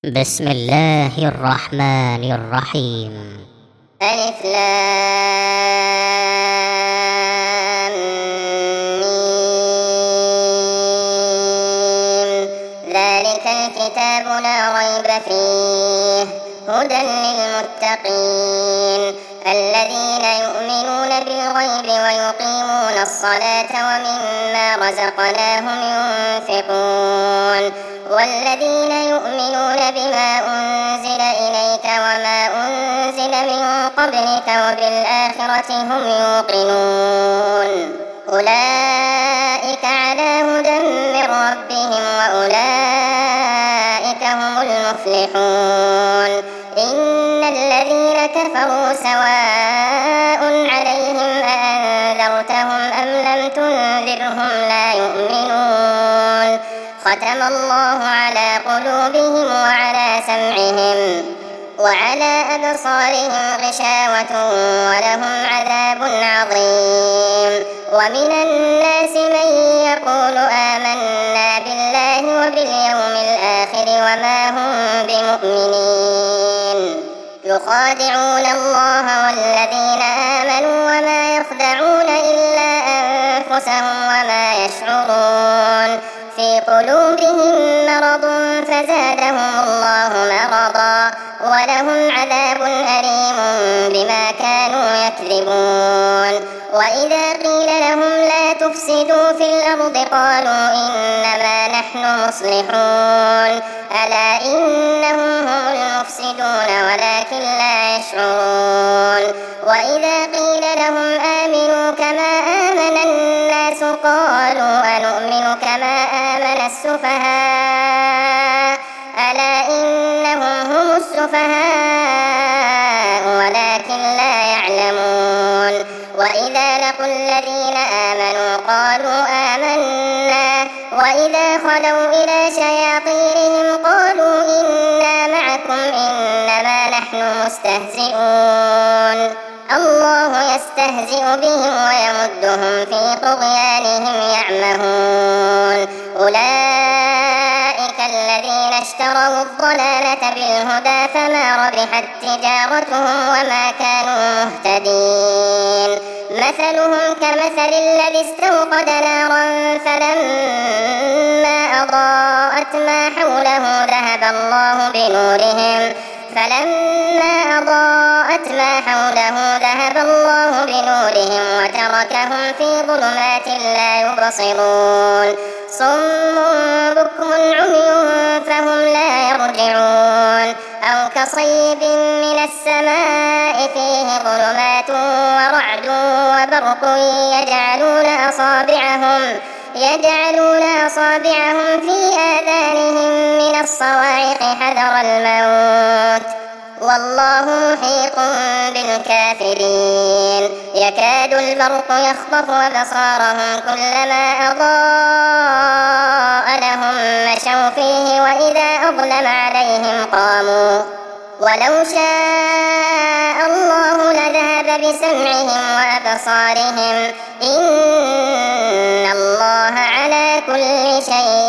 بسم الله الرحمن الرحيم. ألف لام ميم. ذلك الكتاب لا ريب فيه هدى للمتقين الذين يؤمنون بالغيب ويقيمون الصلاة ومما رزقناهم ينفقون والذين يؤمنون بما أنزل إليك وما أنزل من قبلك وبالآخرة هم يوقنون أولئك على هدى من ربهم وأولئك هم المفلحون إن الذين كفروا سواء عليهم أأنذرتهم أم لم تنذرهم لا يؤمنون ختم الله على قلوبهم وعلى سمعهم وعلى أبصارهم غشاوة ولهم عذاب عظيم ومن الناس من يقول آمنا بالله وباليوم الآخر وما هم بمؤمنين يخادعون الله والذين آمنوا وما يخدعون إلا أنفسهم وما يشعرون في قلوبهم مرض فزادهم الله مرضا ولهم عذاب أليم بما كانوا يكذبون وإذا قيل لهم لا تفسدوا في الأرض قالوا إنما نحن مصلحون ألا إنهم هم المفسدون ولكن لا يشعرون وإذا قيل لهم آمنوا كما آمن الناس قالوا أنؤمن كما آمن السفهاء ألا إنهم هم السفهاء ولكن لا يعلمون وإذا لقوا الذين آمنوا قالوا آمنا وإذا خلوا إلى شياطينهم قالوا إنا معكم إنما نحن مستهزئون الله يستهزئ بهم ويمدهم في طغيانهم يعمهون أولئك الذين اشتروا الضلالة بالهدى فما ربحت تجارتهم وما كانوا مهتدين مثلهم كمثل الذي استوقد نارا فلما أضاءت ما حوله ذهب الله بنورهم وتركهم في ظلمات لا يبصرون صم بكم عمي فهم لا يرجعون أو كصيب من السماء فيه ظلمات ورعد وبرق يجعلون أصابعهم في آذانهم من الصواعق حذر الموت والله محيط بالكافرين يكاد البرق يخطف أبصارهم كلما أضاء لهم مشوا فيه وإذا أظلم عليهم قاموا ولو شاء الله لذهب بسمعهم وأبصارهم إن الله على كل شيء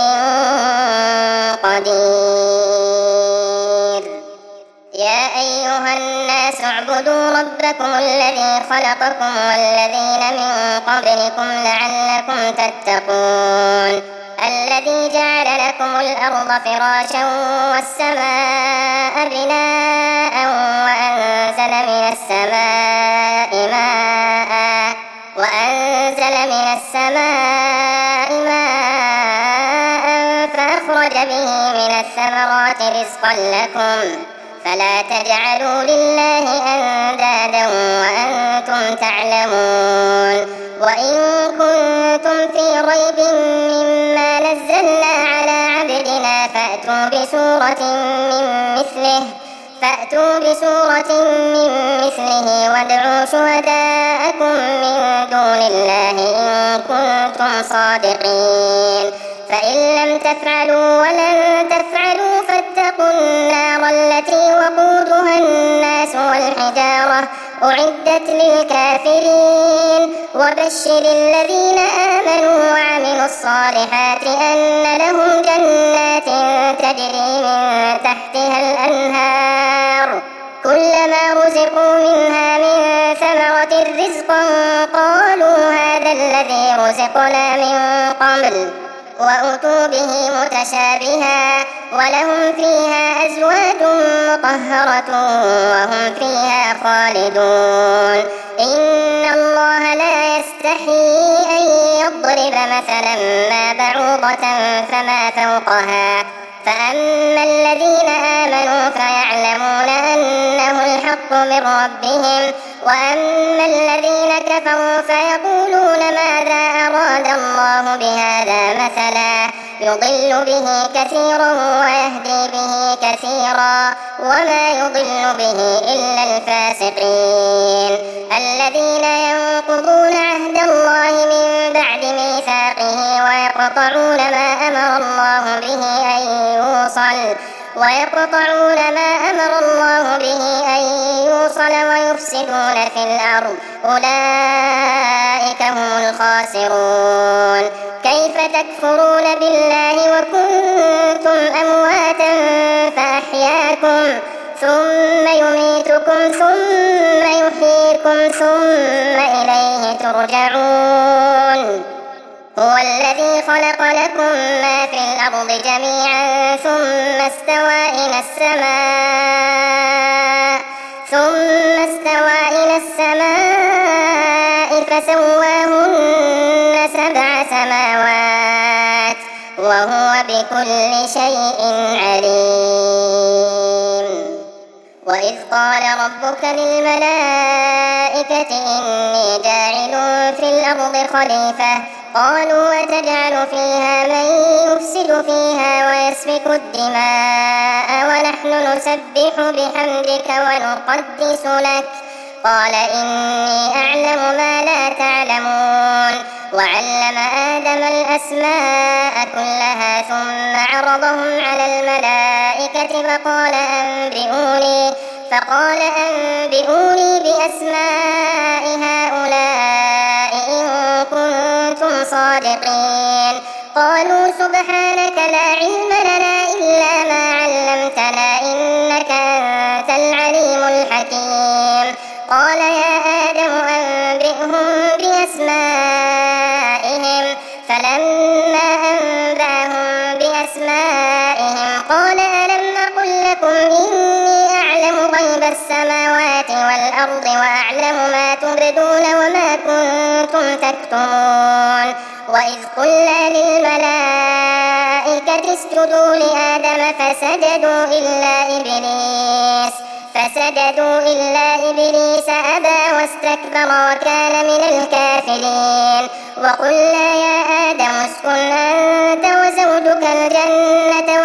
قدير يا أيها الناس اعبدوا ربكم الذي خلقكم والذين من قبلكم لعلكم تتقون الذي جعل لكم الأرض فراشا والسماء بناء وأنزل من السماء ماء فأخرج به من الثمرات رزقا لكم فلا تجعلوا لله أندادا وأنتم تعلمون وإن كنتم في ريب مما نزلنا على عبدنا فأتوا بسورة من مثله وادعوا شهداءكم من دون الله إن كنتم صادقين فإن لم تفعلوا ولن تفعلوا فاتقوا النار التي وقودها الناس والحجارة أعدت للكافرين وبشر الذين آمنوا وعملوا الصالحات أن لهم جنات تجري من تحتها الأنهار كلما رزقوا منها من ثمرة رزقا قالوا هذا الذي رزقنا من قبل وأتوا به متشابها ولهم فيها أزواج مطهرة وهم فيها خالدون إن الله لا يستحيي أن يضرب مثلا ما بعوضة فما فوقها فأما الذين آمنوا فيعلمون أنه الحق من ربهم وأما الذين كفروا فيقولون ماذا أراد الله بهذا مثلا يضل به كثيرا ويهدي به كثيرا وما يضل به إلا الفاسقين الذين ينقضون عهد الله من بعد ميثاقه ويقطعون ما أمر الله به أن يوصل ويفسدون في الأرض أولئك هم الخاسرون كيف تكفرون بالله وكنتم أمواتا فأحياكم ثم يميتكم ثم يحييكم ثم إليه ترجعون هو الذي خلق لكم ما في الأرض جميعا ثم استوى إلى السماء فسواهن 7 سماوات وهو بكل شيء عليم وإذ قال ربك للملائكة إني جاعل في الأرض خليفة قالوا وتجعل فيها من يفسد فيها ويسفك الدماء ونحن نسبح بحمدك ونقدس لك قال إني أعلم ما لا تعلمون وعلم آدم الأسماء كلها ثم عرضهم على الملائكة فقال أنبئوني بأسماء هؤلاء إن كنتم صادقين قالوا سبحانك لا علم لنا إلا ما علمتنا إنك أنت العليم الحكيم قال يا آدم أنبئهم بأسمائهم فلما أنبأهم بأسمائهم قال ألم أقل لكم إني أعلم غيب السماوات والأرض وأعلم ما تبدون وما كنتم تكتمون وإذ قلنا للملائكة اسجدوا لآدم فسجدوا إلا إبليس أبى واستكبر وكان من الكافرين وقلنا يا آدم اسكن أنت وزوجك الجنة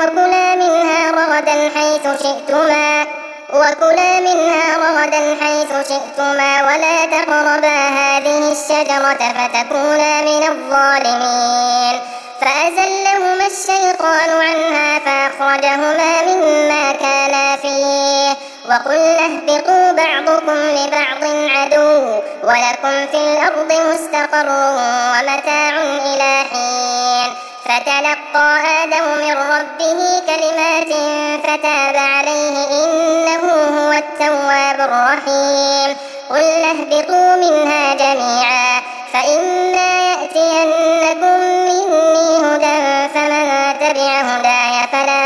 وكلا منها رغدا حيث شئتما ولا تقربا هذه الشجرة فتكونا من الظالمين فأزلهما الشيطان عنها فأخرجهما مما كانا فيه وقلنا اهبطوا بعضكم لبعض عدو ولكم في الأرض مستقر ومتاع إلى حين فتلقى آدم من ربه كلمات فتاب عليه إنه هو التواب الرحيم قلنا اهبطوا منها جميعا فإما يأتينكم مني هدى فمن تبع هداي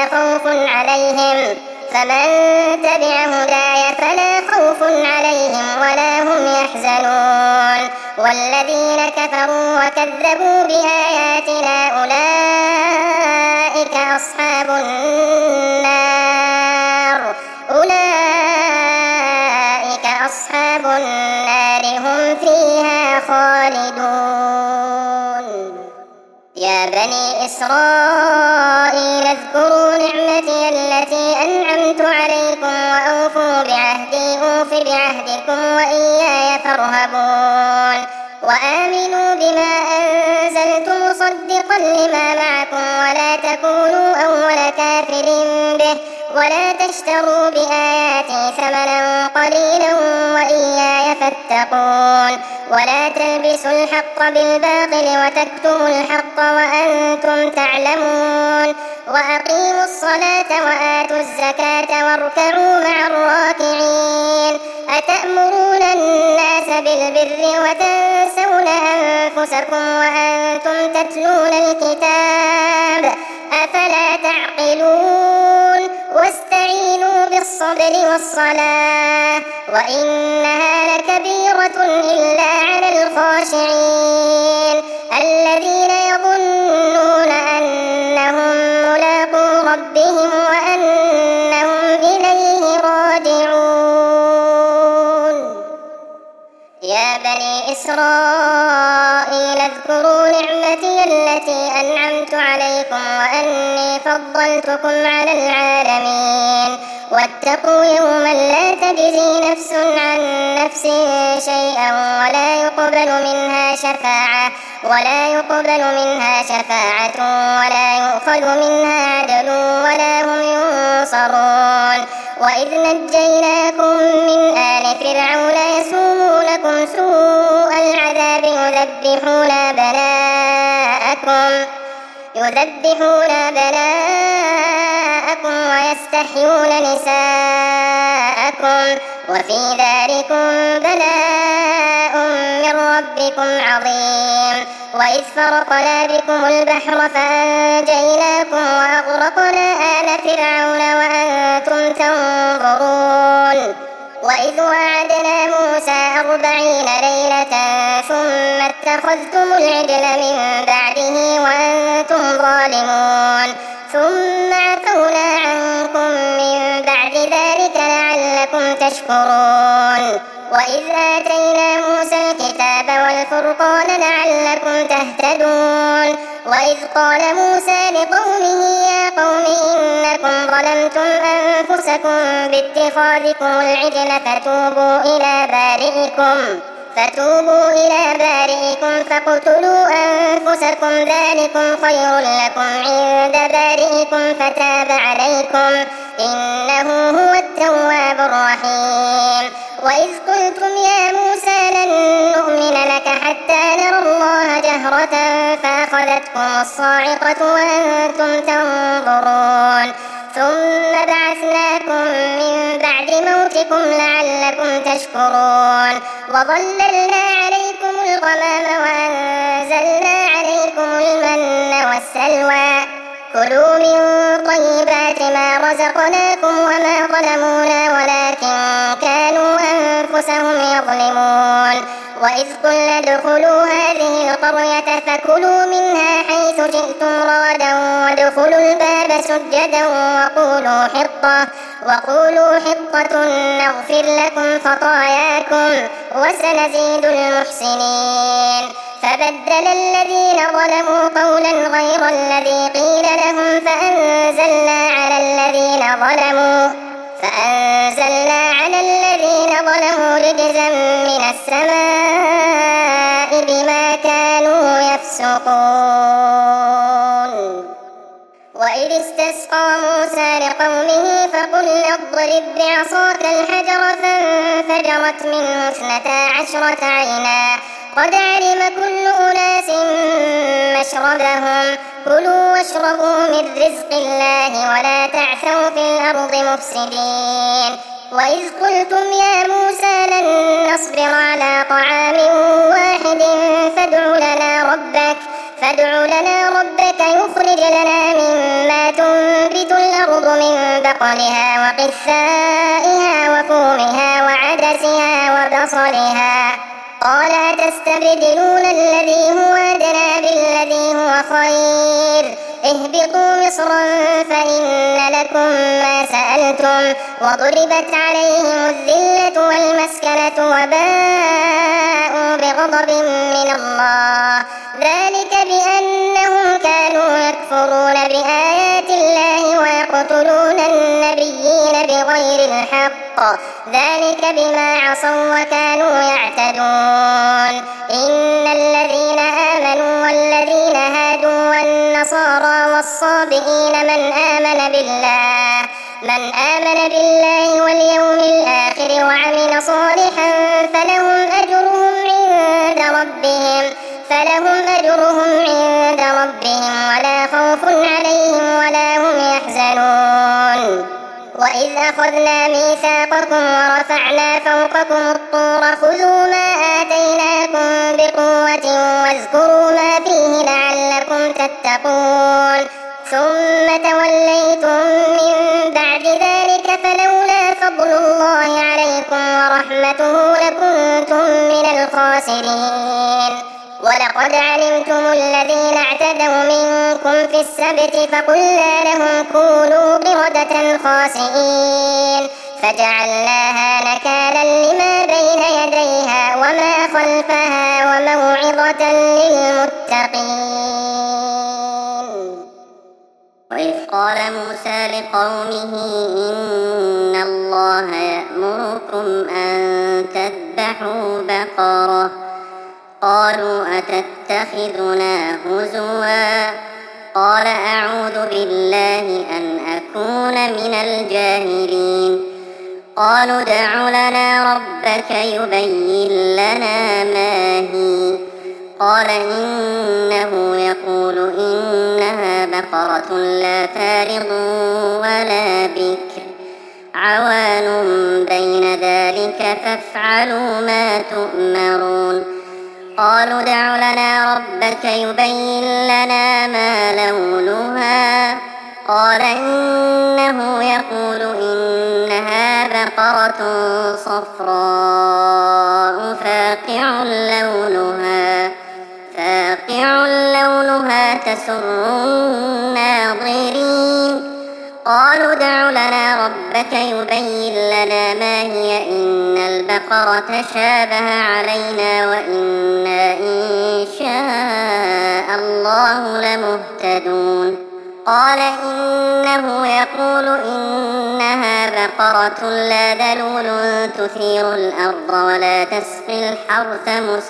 فلا خوف عليهم ولا هم يحزنون والذين كفروا وكذبوا بآياتنا أولئك أصحاب النار هم فيها خالدون يا بني إسرائيل اذكروا نعمتي التي أنعمت عليكم وأوفوا بعهدي أوف بعهدكم وإياي فارهبون وآمنوا بما أنزلت مصدقا لما معكم ولا تكونوا أول كافر به ولا تشتروا بآياتي ثمنا قليلا وإياي فاتقون ولا تلبسوا الحق بالباطل وتكتموا الحق وأنتم تعلمون وأقيموا الصلاة وآتوا الزكاة واركعوا مع الراكعين أتأمرون الناس بالبر وتنسون أنفسكم وأنتم تتلون الكتاب أفلا تعقلون واستعينوا بالصبر والصلاة وإنها لكبيرة إلا على الخاشعين الذين يظنون أنهم ملاقو ربهم وأنهم إليه راجعون. يا بني إسرائيل اذكروا نعمتي التي أنعمت عليكم وأني فضلتكم على العالمين واتقوا يوما لا تجزي نفس عن نفس شيئا ولا يقبل منها شفاعة ولا يؤخذ منها عدل ولا هم ينصرون. وإذ نجيناكم من آل فرعون يسومونكم سوء العذاب يذبحون أبناءكم ويستحيون نساءكم وفي ذلكم بلاء من ربكم عظيم. وإذ فرقنا بكم البحر فأنجيناكم وأغرقنا آل فرعون وأنتم تنظرون. وإذ وعدنا موسى 40 ليلة ثم اتخذتم العجل من بعده وأنتم ظالمون ثم عفونا عنكم من بعد ذلك لعلكم تشكرون. وإذ آتينا موسى الكتاب والفرقان لعلكم تهتدون. وإذ قال موسى لقومه يا قوم إنكم ظلمتم أنفسكم باتخاذكم العجل فتوبوا إلى بارئكم فاقتلوا أنفسكم ذلكم خير لكم عند بارئكم فتاب عليكم إنه هو التواب الرحيم. وإذ قلتم يا موسى لن نؤمن لك حتى نرى الله جهرة فأخذتكم الصاعقة وأنتم تنظرون ثم بعثناكم من بعد موتكم لعلكم تشكرون. وظللنا عليكم الغمام وأنزلنا عليكم المن والسلوى كلوا من طيبات ما رزقناكم وما ظلمونا ولكن كانوا أنفسهم يظلمون. وإذ قلنا ادخلوا هذه القرية فكلوا منها حيث شئتم رغدا وادخلوا الباب سجدا وقولوا حطة نغفر لكم خطاياكم وسنزيد المحسنين. فبدل الذين ظلموا قولا غير الذي قيل لهم فأنزلنا على الذين ظلموا رجزا من السماء بما كانوا يفسقون. وإذ استسقى موسى لقومه فقلنا اضرب بعصاك الحجر فانفجرت منه 12 عينا قد علم كل أناس مشربهم كلوا واشربوا من رزق الله ولا تعثوا في الأرض مفسدين. وإذ قلتم يا موسى لن نصبر على طعام واحد فادع لنا ربك يخرج لنا مما تنبت الأرض من بقلها وقثائها وفومها وعدسها وبصلها قال تستبدلون الذي هو أدنى بالذي هو خير اهبطوا مصرا فإن لكم ما سألتم وضربت عليهم الذلة والمسكنة وباءوا بغضب من الله ذلك بأنهم كانوا يكفرون بآيات الله ويقتلون النبيين بغير الحق ذلك بما عصوا وكانوا يعتدون. إن الذين آمنوا والذين هادوا والنصارى والصابئين من آمن بالله واليوم الآخر وعمل صالحا فلهم أجرهم عند ربهم ولا خوف عليهم ولا هم يحزنون. وإذ أخذنا ميثاقكم ورفعنا فوقكم الطور خذوا ما آتيناكم بقوة واذكروا ما فيه لعلكم تتقون ثم توليتم من بعد ذلك فلولا فضل الله عليكم ورحمته لكنتم من الخاسرين. ولقد علمتم الذين اعتدوا منكم في السبت فقلنا لهم كونوا قردة خاسئين فجعلناها نكالا لما بين يديها وما خلفها وموعظة للمتقين. وإذ قال موسى لقومه إن الله يأمركم أن تذبحوا بقرة قالوا أتتخذنا هزوا قال أعوذ بالله أن أكون من الجاهلين. قالوا ادع لنا ربك يبين لنا ما هي قال إنه يقول إنها بقرة لا فارض ولا بكر عوان بين ذلك فافعلوا ما تؤمرون. قالوا ادع لنا ربك يبين لنا ما لونها قال إنه يقول إنها بقرة صفراء فاقع لونها تسر الناظرين. قالوا ادع لنا ربك يبين لنا ما هي إن البقرة شابه علينا وإنا إن شاء الله لمهتدون. قال إنه يقول إنها بقرة لا ذلول تثير الأرض ولا تسقي الحرث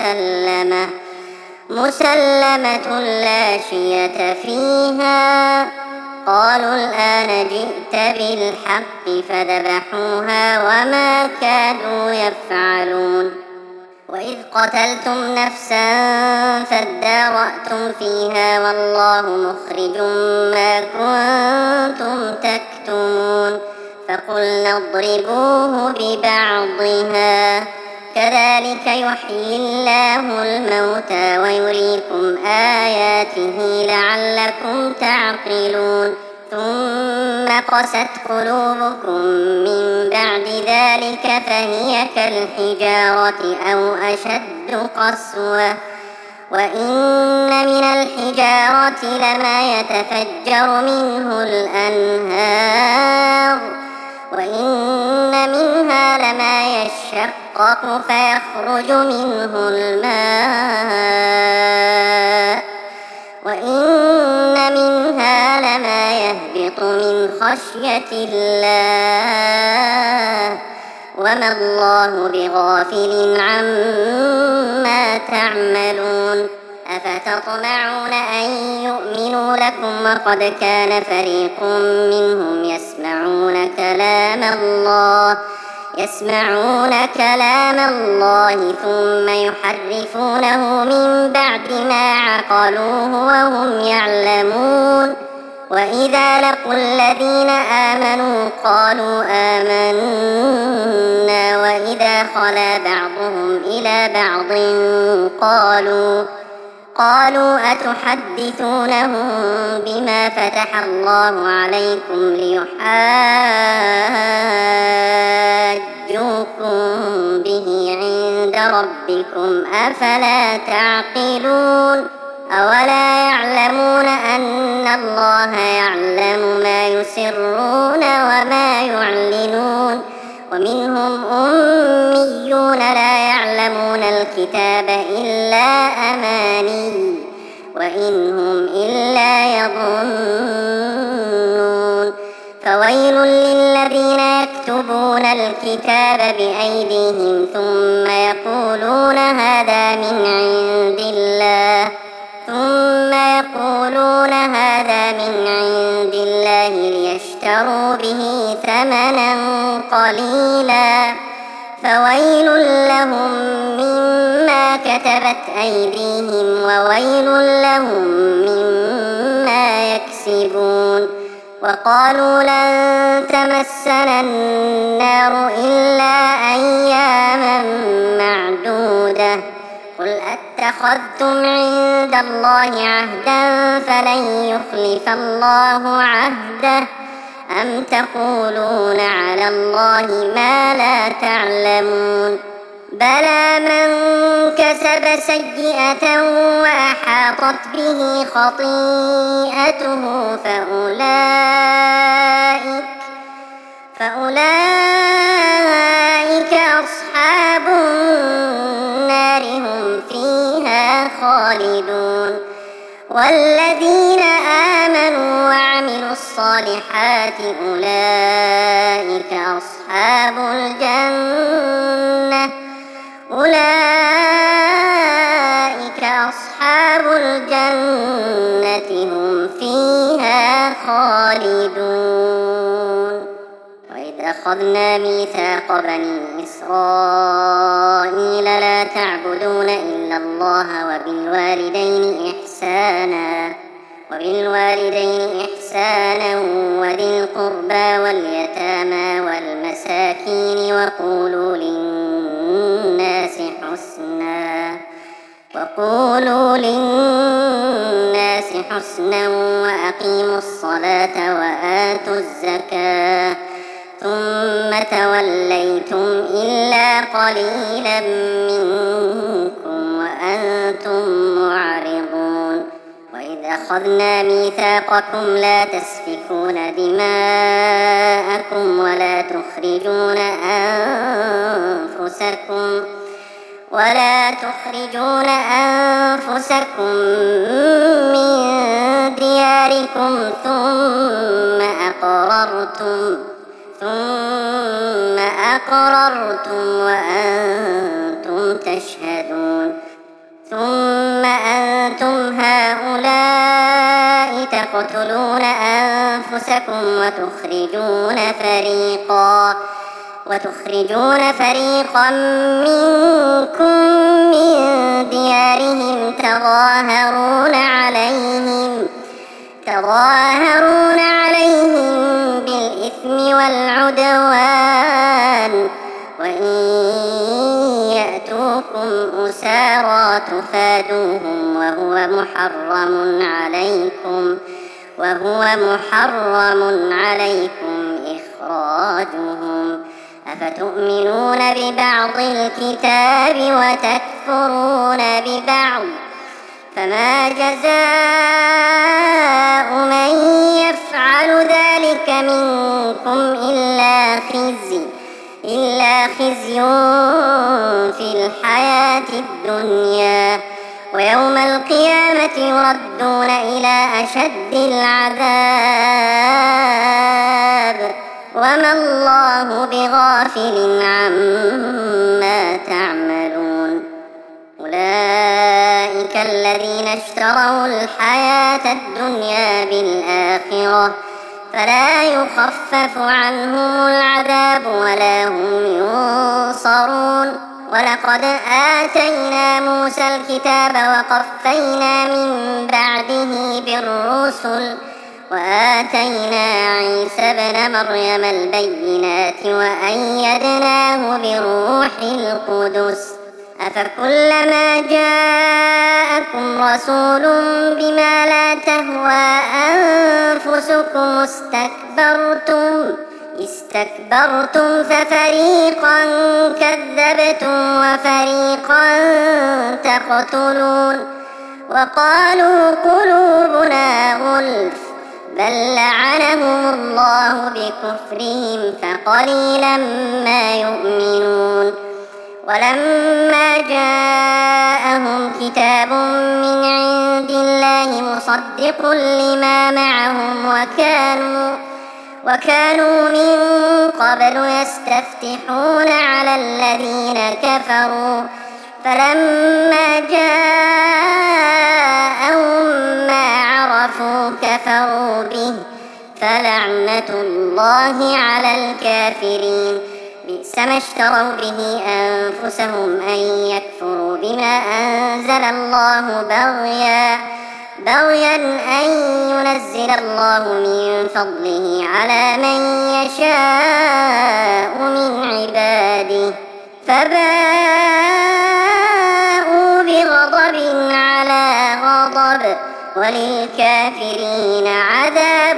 مسلمة لا شية فيها. قالوا الآن جئت بالحق فذبحوها وما كادوا يفعلون. وإذ قتلتم نفسا فادارأتم فيها والله مخرج ما كنتم تكتمون فقلنا اضربوه ببعضها كذلك يحيي الله الموتى ويريكم آياته لعلكم تعقلون. ثم قست قلوبكم من بعد ذلك فهي كالحجارة أو أشد قسوة وإن من الحجارة لما يتفجر منه الأنهار وإن منها لما يشقق فيخرج منه الماء وإن منها لما يهبط من خشية الله وما الله بغافل عما تعملون. أفتطمعون أن يؤمنوا لكم وقد كان فريق منهم يسمعون كلام الله ثم يحرفونه من بعد ما عقلوه وهم يعلمون. وإذا لقوا الذين آمنوا قالوا آمنا وإذا خلا بعضهم إلى بعض قالوا أتحدثونهم بما فتح الله عليكم ليحاجوكم به عند ربكم أفلا تعقلون. أولا يعلمون أن الله يعلم ما يسرون وما يعلنون. ومنهم أميون لا يعلمون الكتاب إلا أماني وإن هم إلا يظنون. فويل للذين يكتبون الكتاب بأيديهم ثم يقولون هذا من عند الله ليشتروا به ثمنا قليلا فويل لهم مما كتبت أيديهم وويل لهم مما يكسبون. وقالوا لن تمسنا النار إلا أياما معدودة قل أتخذتم عند الله عهدا فلن يخلف الله عهده أم تقولون على الله ما لا تعلمون. بلى من كسب سيئة وأحاطت به خطيئته فأولئك أصحاب النار هم فيها خالدون. والذين آمنوا وعملوا الصالحات أولئك أصحاب الجنة هم فيها خالدون. وإذ أخذنا ميثاق بني إسرائيل لا تعبدون إلا الله وبالوالدين إحسانا وذي القربى واليتامى والمساكين وقولوا للناس حسنا وأقيموا الصلاة وآتوا الزكاة ثم توليتم إلا قليلا منكم وأنتم معرضون. وإذ أخذنا ميثاقكم لا تسفكون دماءكم ولا تخرجون أنفسكم من دياركم ثم أقررتم وأنتم تشهدون. ثم أنتم هؤلاء تقتلون أنفسكم وتخرجون فريقا منكم من ديارهم تظاهرون عليهم بالإثم والعدوان وإن يأتوكم أسارى تفادوهم وهو محرم عليكم إخراجهم. أفتؤمنون ببعض الكتاب وتكفرون ببعض فما جزاء من يفعل ذلك منكم إلا خزي في الحياة الدنيا ويوم القيامة يردون إلى أشد العذاب وما الله بغافل عما تعملون. أولئك الذين اشتروا الحياة الدنيا بالآخرة فلا يخفف عنهم العذاب ولا هم ينصرون. ولقد آتينا موسى الكتاب وقفينا من بعده بالرسل وآتينا عيسى ابن مريم البينات وأيدناه بروح القدس. أفكلما جاءكم رسول بما لا تهوى أنفسكم استكبرتم ففريقا كذبتم وفريقا تقتلون. وقالوا قلوبنا غلف بل لعنهم الله بكفرهم فقليلا ما يؤمنون. ولما جاءهم كتاب من عند الله مصدق لما معهم وكانوا من قبل يستفتحون على الذين كفروا فلما جاءهم ما عرفوا كفروا به فلعنة الله على الكافرين. بئس ما اشتروا به أنفسهم أن يكفروا بما أنزل الله بغيا أن ينزل الله من فضله على من يشاء من عباده فباءوا بغضب على غضب وللكافرين عذاب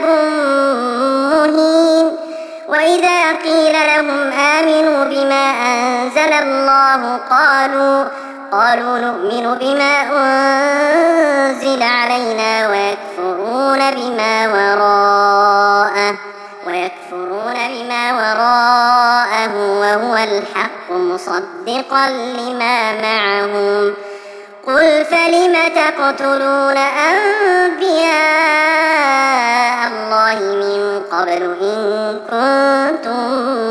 مهين. وإذا قيل لهم آمنوا بما أنزل الله قالوا نؤمن بما أنزل علينا ويكفرون بما وراءه وهو الحق مصدقا لما معهم. قل فلم تقتلون أنبياء الله من قبل إن كنتم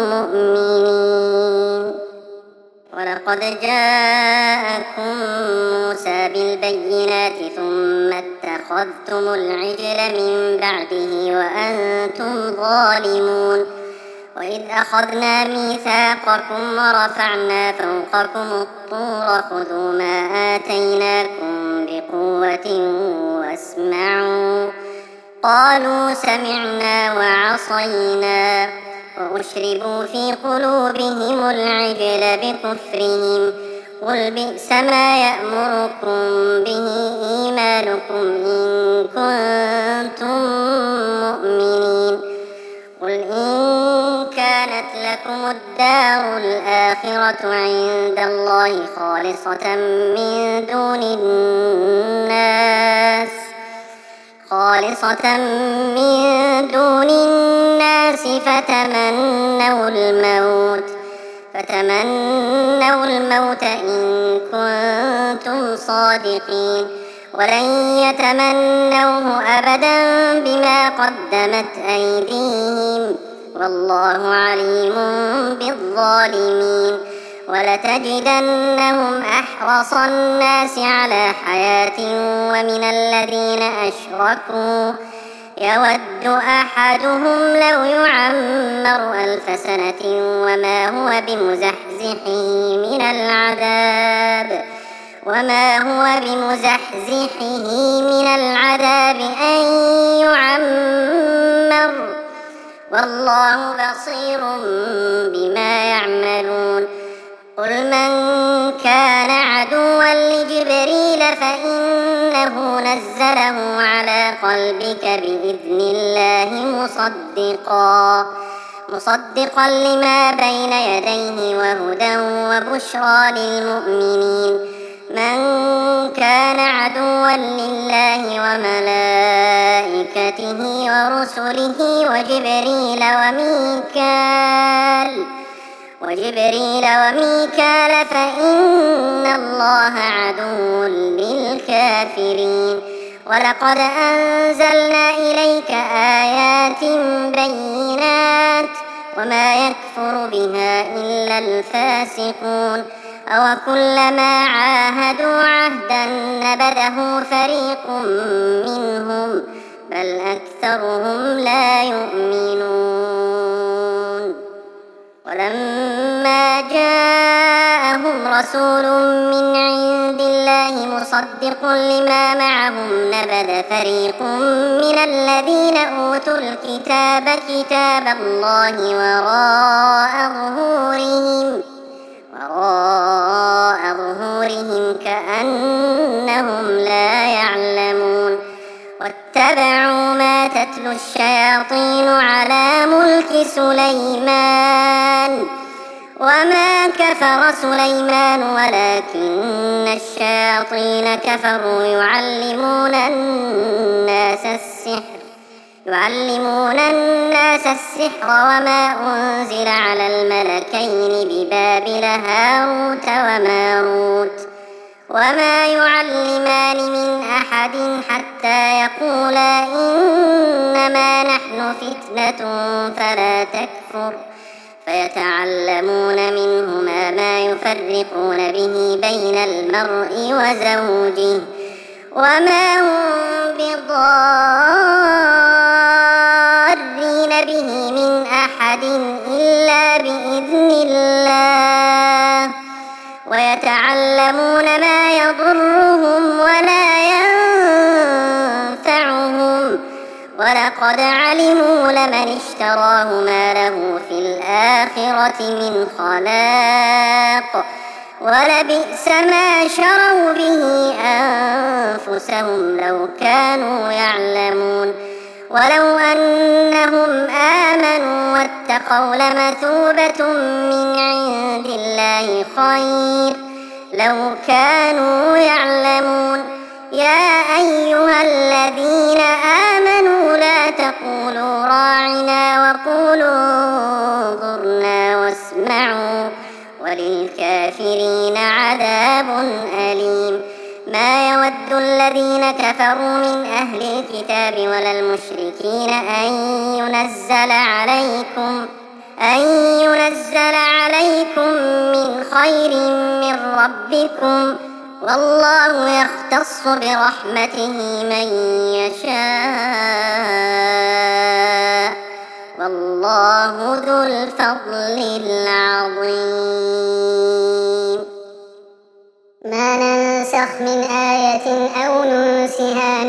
مؤمنين. ولقد جاءكم موسى بالبينات ثم اتخذتم العجل من بعده وأنتم ظالمون. وإذ أخذنا ميثاقكم ورفعنا فوقكم الطور خذوا ما آتيناكم بقوة واسمعوا. قالوا سمعنا وعصينا وأشربوا في قلوبهم العجل بكفرهم. قل بئس ما يأمركم به إيمانكم إن كنتم مؤمنين. قل إن كانت لكم الدار الآخرة عند الله خالصة من دون الناس فتمنوا الموت إن كنتم صادقين. ولن يتمنوه أبدا بما قدمت أيديهم والله عليم بالظالمين. ولتجدنهم أحرص الناس على حياة ومن الذين أشركوا يود أحدهم لو يعمر 1000 سنة وما هو بمزحزحه من العذاب أن يعمر والله بصير بما يعملون. قل من كان عدوا لجبريل فإنه نزله على قلبك بإذن الله مصدقا لما بين يديه وهدى وبشرى للمؤمنين. من كان عدوا لله وملائكته ورسله وجبريل وميكال فإن الله عدو للكافرين. ولقد أنزلنا إليك آيات بينات وما يكفر بها إلا الفاسقون. أوكلما عاهدوا عهدا نبذه فريق منهم بل أكثرهم لا يؤمنون. ولما جاءهم رسول من عند الله مصدق لما معهم نبذ فريق من الذين أوتوا الكتاب كتاب الله وراء ظهورهم كأنهم لا يعلمون. واتبعوا ما تتلو الشياطين على ملك سليمان وما كفر سليمان ولكن الشياطين كفروا يعلمون الناس السحر وما أنزل على الملكين ببابل هاروت وماروت وما يعلمان من أحد حتى يقولا إنما نحن فتنة فلا تكفر فيتعلمون منهما ما يفرقون به بين المرء وزوجه وما هم بضارين به من أحد إلا بإذن علموا لمن اشتراه ما له في الآخرة من خلاق ولبئس ما شروا به أنفسهم لو كانوا يعلمون ولو أنهم آمنوا واتقوا لمثوبة من عند الله خير لو كانوا يعلمون يا أيها الذين آمنوا لا تقولوا راعنا وقولوا انظرنا واسمعوا وللكافرين عذاب أليم ما يود الذين كفروا من أهل الكتاب ولا المشركين أن ينزل عليكم من خير من ربكم والله يختص برحمته من يشاء والله ذو الفضل العظيم ما ننسخ من آية أو ننسها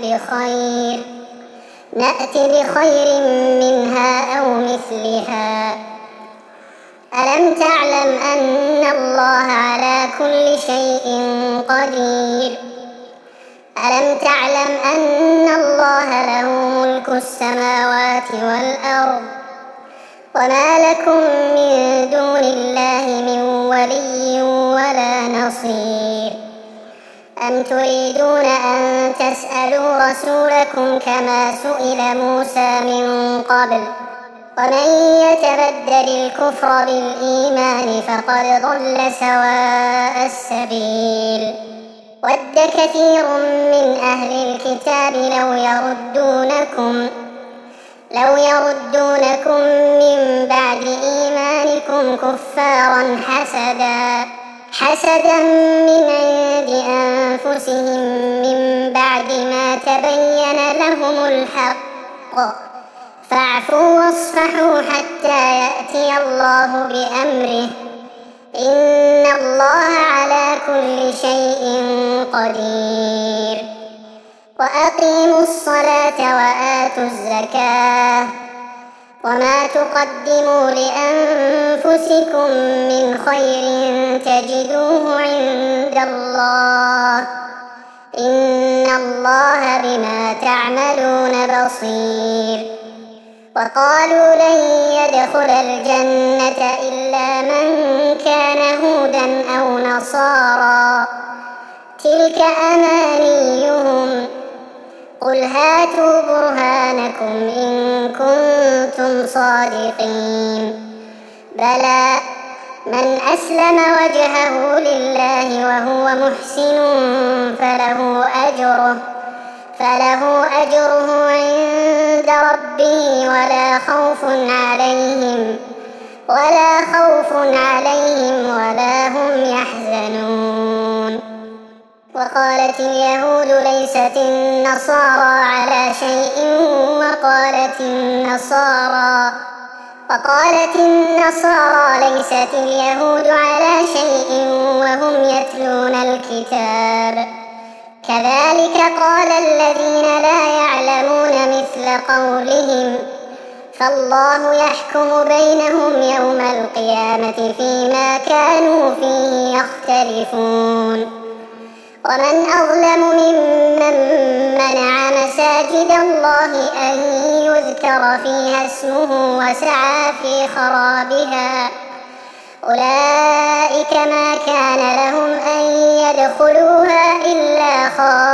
نأت بخير منها أو مثلها ألم تعلم أن الله على كل شيء قدير ألم تعلم أن الله له ملك السماوات والأرض وما لكم من دون الله من ولي ولا نصير أم تريدون أن تسألوا رسولكم كما سئل موسى من قبل ومن يتبدل الكفر بالإيمان فقد ضل سواء السبيل ود كثير من أهل الكتاب لو يردونكم من بعد إيمانكم كفارا حسدا من عند أنفسهم من بعد ما تبين لهم الحق فاعفوا واصفحوا حتى يأتي الله بأمره إن الله على كل شيء قدير وأقيموا الصلاة وآتوا الزكاة وما تقدموا لأنفسكم من خير تجدوه عند الله إن الله بما تعملون بصير وقالوا لن يدخل الجنة إلا من كان هودا أو نصارى تلك أمانيهم قل هاتوا برهانكم إن كنتم صادقين بلى من أسلم وجهه لله وهو محسن فله أجره عند ربه ولا خوف عليهم ولا هم يحزنون وقالت اليهود ليست النصارى على شيء وقالت النصارى ليست اليهود على شيء وهم يتلون الكتاب كذلك قال الذين لا يعلمون مثل قولهم فالله يحكم بينهم يوم القيامة فيما كانوا فيه يختلفون ومن أظلم ممن منع مساجد الله أن يذكر فيها اسمه وسعى في خرابها أولئك ما كان لهم أن يدخلوها إلا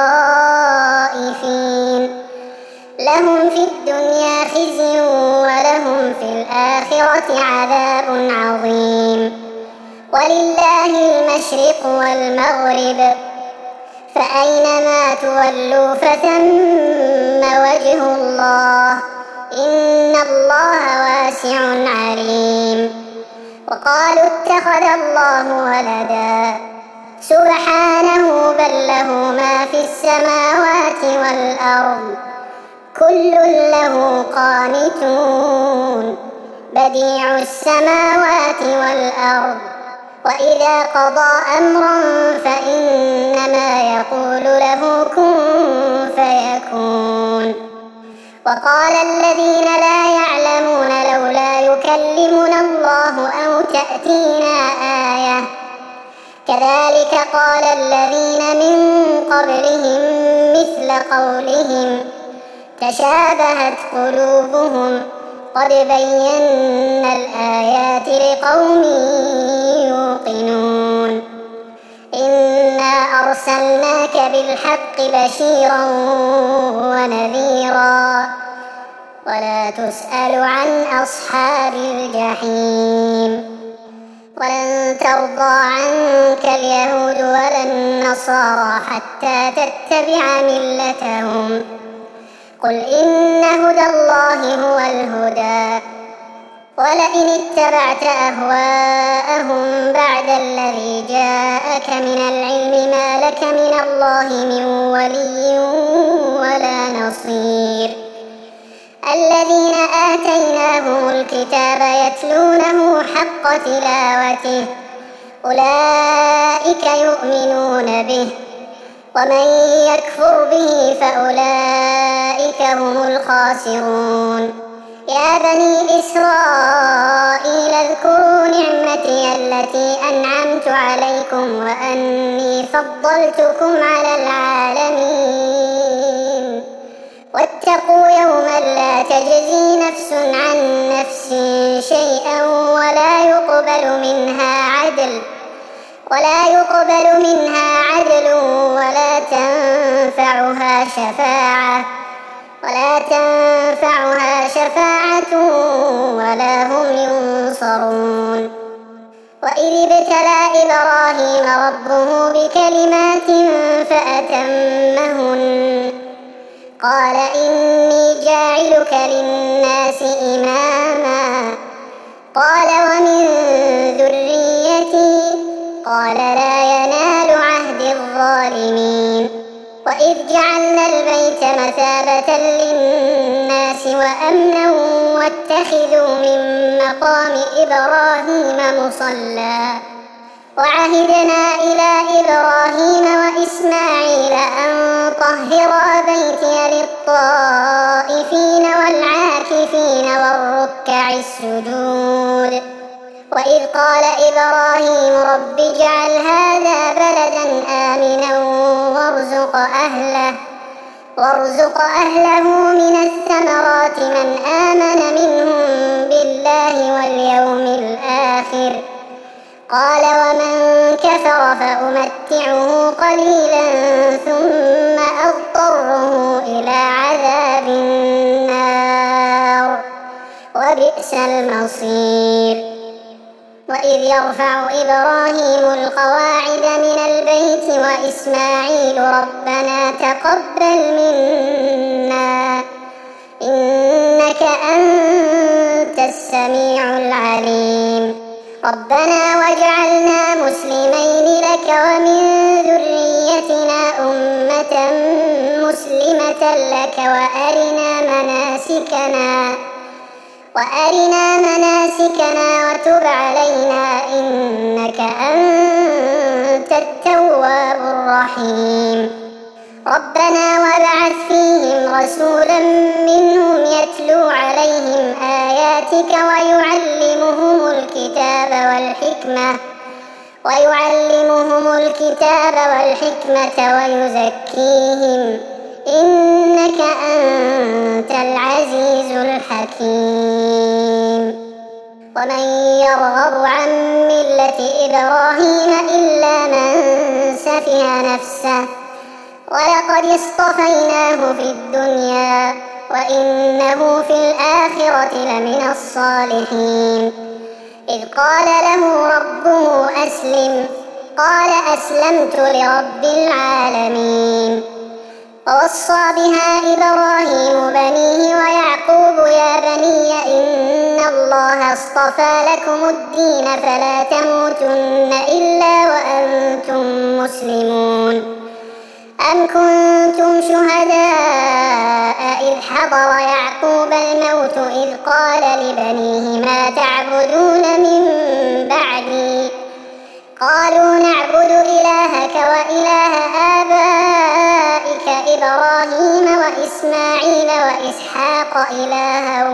خائفين لهم في الدنيا خزي ولهم في الآخرة عذاب عظيم ولله المشرق والمغرب فأينما تولوا فثم وجه الله إن الله واسع عليم وقالوا اتخذ الله ولدا سبحانه بل له ما في السماوات والأرض كل له قانتون بديع السماوات والأرض وإذا قضى أمرا فإنما يقول له كن فيكون وقال الذين لا يعلمون لولا يكلمنا الله أو تأتينا آية كذلك قال الذين من قبلهم مثل قولهم تشابهت قلوبهم قد بينا الآيات لقوم يوقنون إنا أرسلناك بالحق بشيرا ونذيرا ولا تسأل عن أصحاب الجحيم ولن ترضى عنك اليهود ولا النصارى حتى تتبع ملتهم قل إن هدى الله هو الهدى ولئن اتبعت أهواءهم بعد الذي جاءك من العلم ما لك من الله من ولي ولا نصير الذين آتيناهم الكتاب يتلونه حق تلاوته أولئك يؤمنون به ومن يكفر به فأولئك هم الخاسرون يا بني إسرائيل اذكروا نعمتي التي أنعمت عليكم وأني فضلتكم على العالمين واتقوا يوما لا تجزي نفس عن نفس شيئا ولا يقبل منها عدل ولا تنفعها شفاعة ولا هم ينصرون وإذ ابتلى إبراهيم ربه بكلمات فأتمهن قال إني جاعلك للناس إماما قال ومن ذريتي قال لا ينال عهد الظالمين وإذ جعلنا البيت مثابة للناس وأمنا واتخذوا من مقام إبراهيم مصلى وعهدنا إلى إبراهيم وإسماعيل أن طهرا بيتي للطائفين والعاكفين والركع السجود وإذ قال إبراهيم رب اجعل هذا بلدا آمنا وارزق أهله من الثمرات من آمن منهم بالله واليوم الآخر قال ومن كفر فأمتعه قليلا ثم أضطره إلى عذاب النار وبئس المصير وإذ يرفع إبراهيم القواعد من البيت وإسماعيل ربنا تقبل منا إنك أنت السميع العليم ربنا واجعلنا مسلمين لك ومن ذريتنا أمة مسلمة لك وأرنا مناسكنا وتب علينا إنك أنت التواب الرحيم ربنا وابعث فيهم رسولا منهم يتلو عليهم آياتك ويعلمهم الكتاب والحكمة ويزكيهم إنك أنت العزيز الحكيم ومن يرغب عن ملة إبراهيم إلا من سفه نفسه ولقد اصطفيناه في الدنيا وإنه في الآخرة لمن الصالحين إذ قال له ربه أسلم قال أسلمت لرب العالمين ووصى بها إبراهيم بنيه ويعقوب يا بني إن الله اصطفى لكم الدين فلا تموتن إلا وأنتم مسلمون أم كنتم شهداء إذ حضر يعقوب الموت إذ قال لبنيه ما تعبدون من بعدي قالوا نعبد إلهك وإله آبائك إبراهيم وإسماعيل وإسحاق خلق إلها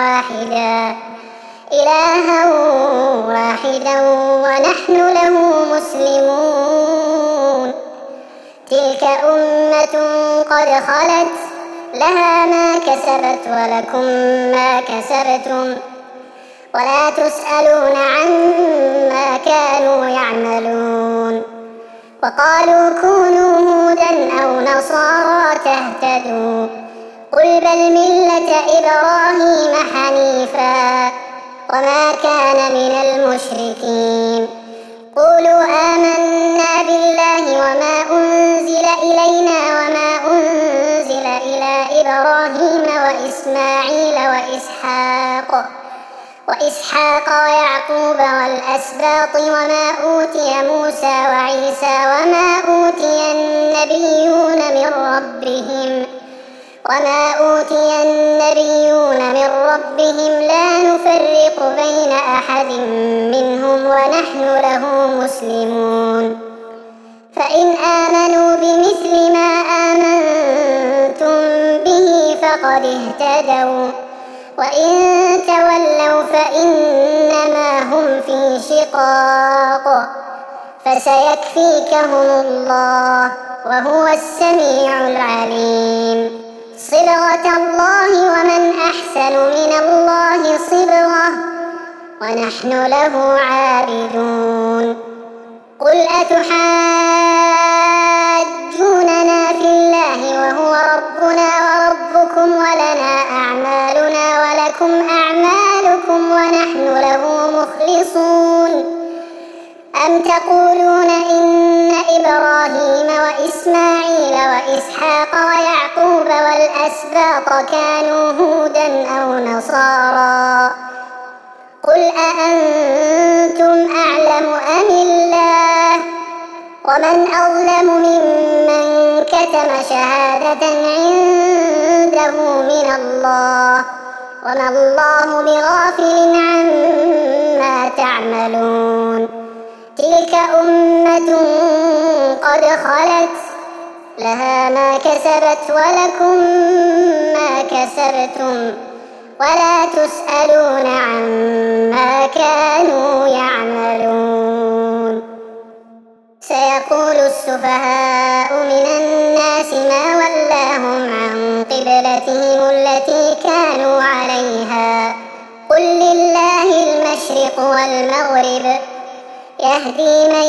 واحدا ونحن له مسلمون. تلك أمة قد خلت لها ما كسبت ولكم ما كسبتم ولا تسألون عما كانوا يعملون. وقالوا كونوا هودا أو نصارى تهتدوا قل بل ملة إبراهيم حنيفا وما كان من المشركين. قولوا آمنا بالله وما أنزل إلينا وما أنزل إلى إبراهيم وإسماعيل وإسحاق ويعقوب والأسباط وما أوتي موسى وعيسى وما أوتي النبيون من ربهم لا نفرق بين أحد منهم ونحن له مسلمون. فإن آمنوا بمثل ما آمنتم به فقد اهتدوا وإن تولوا فإنما هم في شقاق فسيكفيكهم الله وهو السميع العليم. صبغة الله ومن أحسن من الله صبغة ونحن له عابدون. قل أتحاجوننا في الله وهو ربنا وربكم ولنا أعمالنا ولكم أعمالكم ونحن له مخلصون. أم تقولون إن إبراهيم وإسماعيل وإسحاق ويعقوب والأسباط كانوا هودا أو نصارى قل أأنتم أعلم أم الله ومن أظلم ممن كتم شهادة عنده من الله وما الله بغافل عما تعملون. تلك أمة قد خلت لها ما كسبت ولكم ما كسبتم ولا تسألون عما كانوا يعملون. سيقول السفهاء من الناس ما ولاهم عن قبلتهم التي كانوا عليها قل لله المشرق والمغرب يهدي من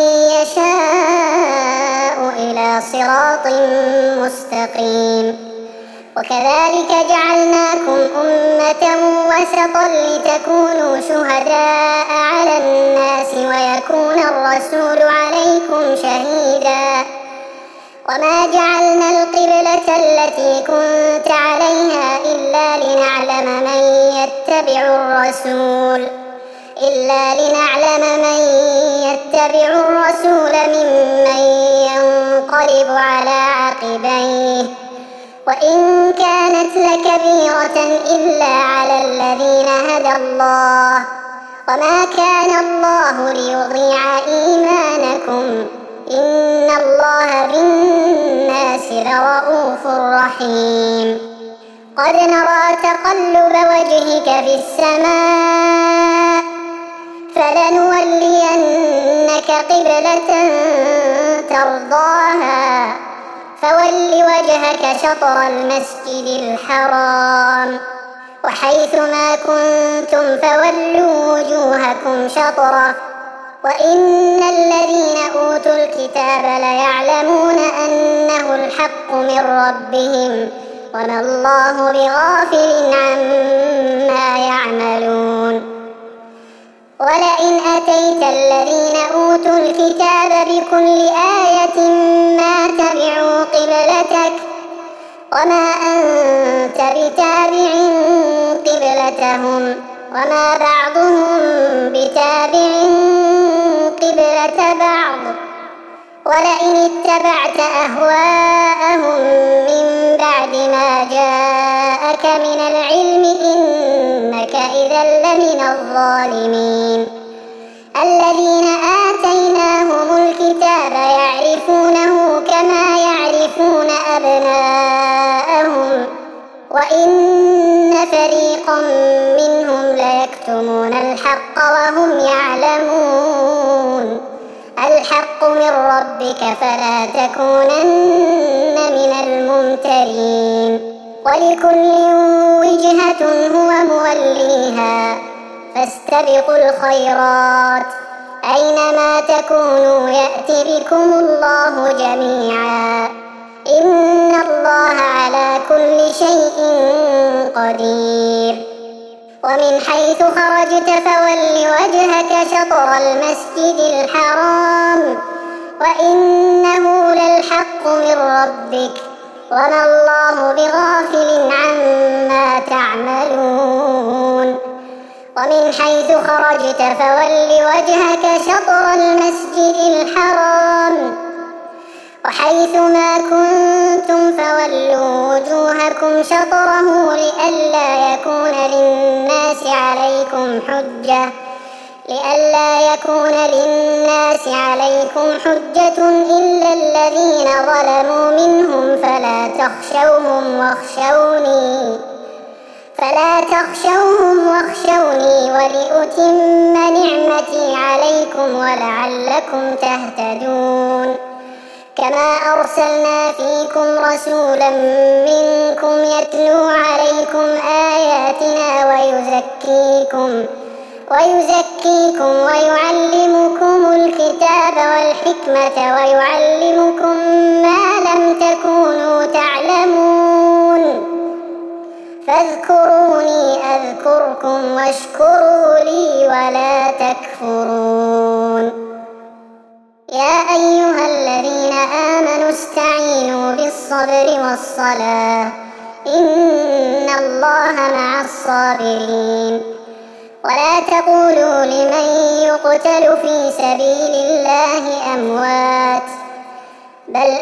يشاء إلى صراط مستقيم. وكذلك جعلناكم أمة وسطا لتكونوا شهداء على الناس ويكون الرسول عليكم شهيدا. وما جعلنا القبلة التي كنت عليها إلا لنعلم من يتبع الرسول ممن ينقلب على عقبيه وإن كانت لكبيرة إلا على الذين هدى الله وما كان الله ليضيع إيمانكم إن الله بالناس لرءوف رحيم. قد نرى تقلب وجهك في السماء فلنولينك قبلة ترضاها فول وجهك شطر المسجد الحرام وحيث ما كنتم فولوا وجوهكم شطره وإن الذين أوتوا الكتاب ليعلمون أنه الحق من ربهم وما الله بغافل عما يعملون. ولئن أتيت الذين أوتوا الكتاب بكل آية ما تبعوا قبلتك وما أنت بتابع قبلتهم وما بعضهم بتابع قبلة بعض. ولئن اتبعت أهواءهم من بعد ما جاءك من العلم إنك إذا لمن الظالمين. الذين آتيناهم الكتاب يعرفونه كما يعرفون أبناءهم وإن الحق من ربك فلا تكونن من الممترين ولكل وجهة هو موليها فاستبقوا الخيرات أينما تكونوا يأت بكم الله جميعا إن الله على كل شيء قدير ومن حيث خرجت فول وجهك شطر المسجد الحرام وإنه للحق من ربك وما الله بغافل عما تعملون ومن حيث خرجت فول وجهك شطر المسجد الحرام وحيث ما كنتم فولوا وجوهكم شطره لئلا يكون للناس عليكم حجة إلا الذين ظلموا منهم فلا تخشوهم واخشوني ولأتم نعمتي عليكم ولعلكم تهتدون كما أرسلنا فيكم رسولا منكم يتلو عليكم آياتنا ويزكيكم ويعلمكم الكتاب والحكمة ويعلمكم ما لم تكونوا تعلمون فاذكروني أذكركم واشكروا لي ولا تكفرون يا أيها الذين آمنوا استعينوا بالصبر والصلاة إن الله مع الصابرين ولا تقولوا لمن يقتل في سبيل الله أموات بل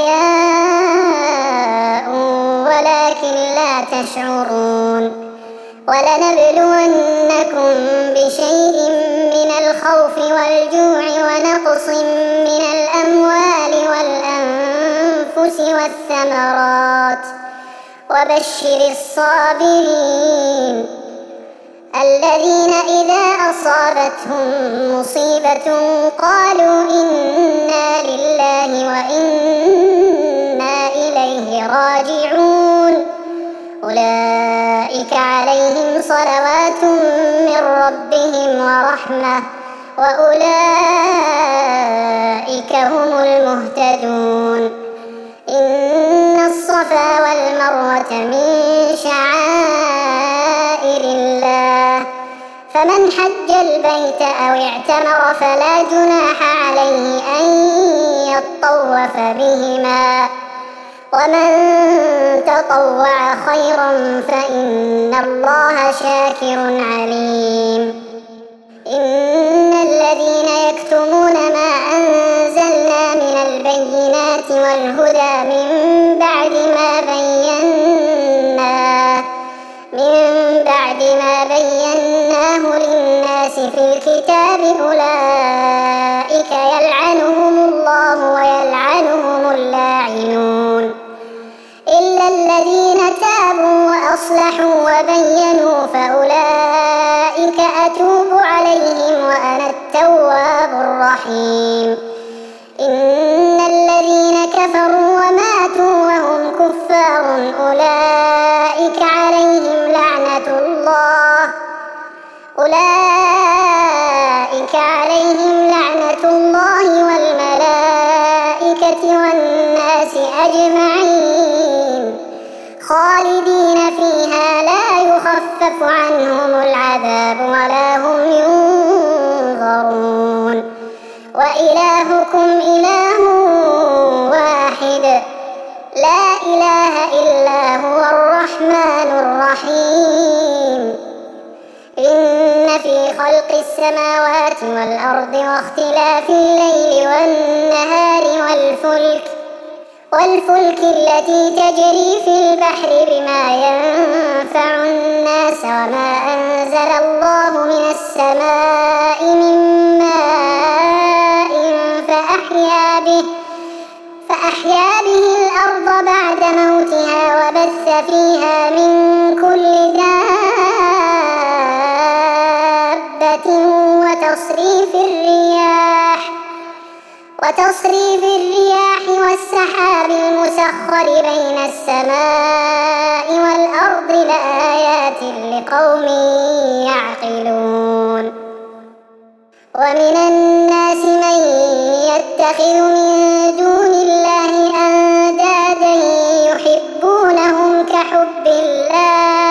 أحياء ولكن لا تشعرون ولنبلونكم بشيء من الخوف والجوع ونقص من الأموال والأنفس والثمرات وبشر الصابرين الذين إذا أصابتهم مصيبة قالوا إنا لله وإنا إليه راجعون أولئك عليهم صلوات من ربهم ورحمة وأولئك هم المهتدون إن الصفا والمروة من شعائر الله فمن حج البيت أو اعتمر فلا جناح عليه أن يطوف بهما ومن تطوع خيرا فإن الله شاكر عليم إن الذين يكتمون ما أنزلنا من البينات والهدى من بعد ما بيناه للناس في الكتاب أولئك يلعنهم الله ويلعنهم اللاعنون إلا الذين تابوا وأصلحوا وبينوا فأولئك أتوب عليهم وأنا التواب الرحيم إن الذين كفروا وماتوا وهم كفار أولئك عليهم لعنة الله والملائكة والناس أجمعين خالدين فيها لا يخفف عنهم العذاب ولا هم ينظرون وإلهكم إله واحد لا إله إلا هو الرحمن الرحيم إن في خلق السماوات والأرض واختلاف الليل والنهار والفلك التي تجري في البحر بما ينفع الناس وما أنزل الله من السماء من ماء فأحيا به الأرض بعد موتها وبث فيها من كل دابة وتصريف الرياح والسحاب المسخر بين السماء والأرض لآيات لقوم يعقلون. ومن الناس من يتخذ من دون الله أندادا يحبونهم كحب الله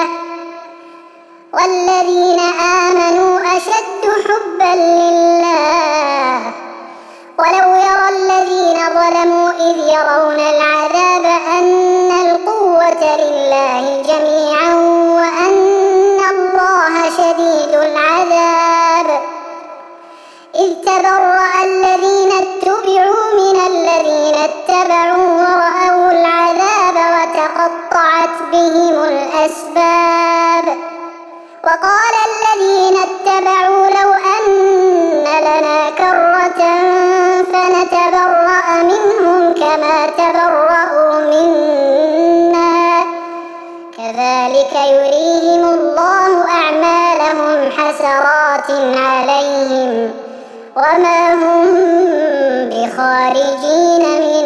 والذين آمنوا أشد حبا لله ولو يرى الذين ظلموا إذ يرون العذاب أن القوة لله جميعا وأن الله شديد العذاب إذ تبرأ الذين اتبعوا من الذين اتبعوا ورأوا العذاب وتقطعت بهم الأسباب وقال الذين اتبعوا لو أن لنا كرة فنتبرأ منهم كما تبرأوا منا كذلك يريهم الله أعمالهم حسرات عليهم وما هم بخارجين من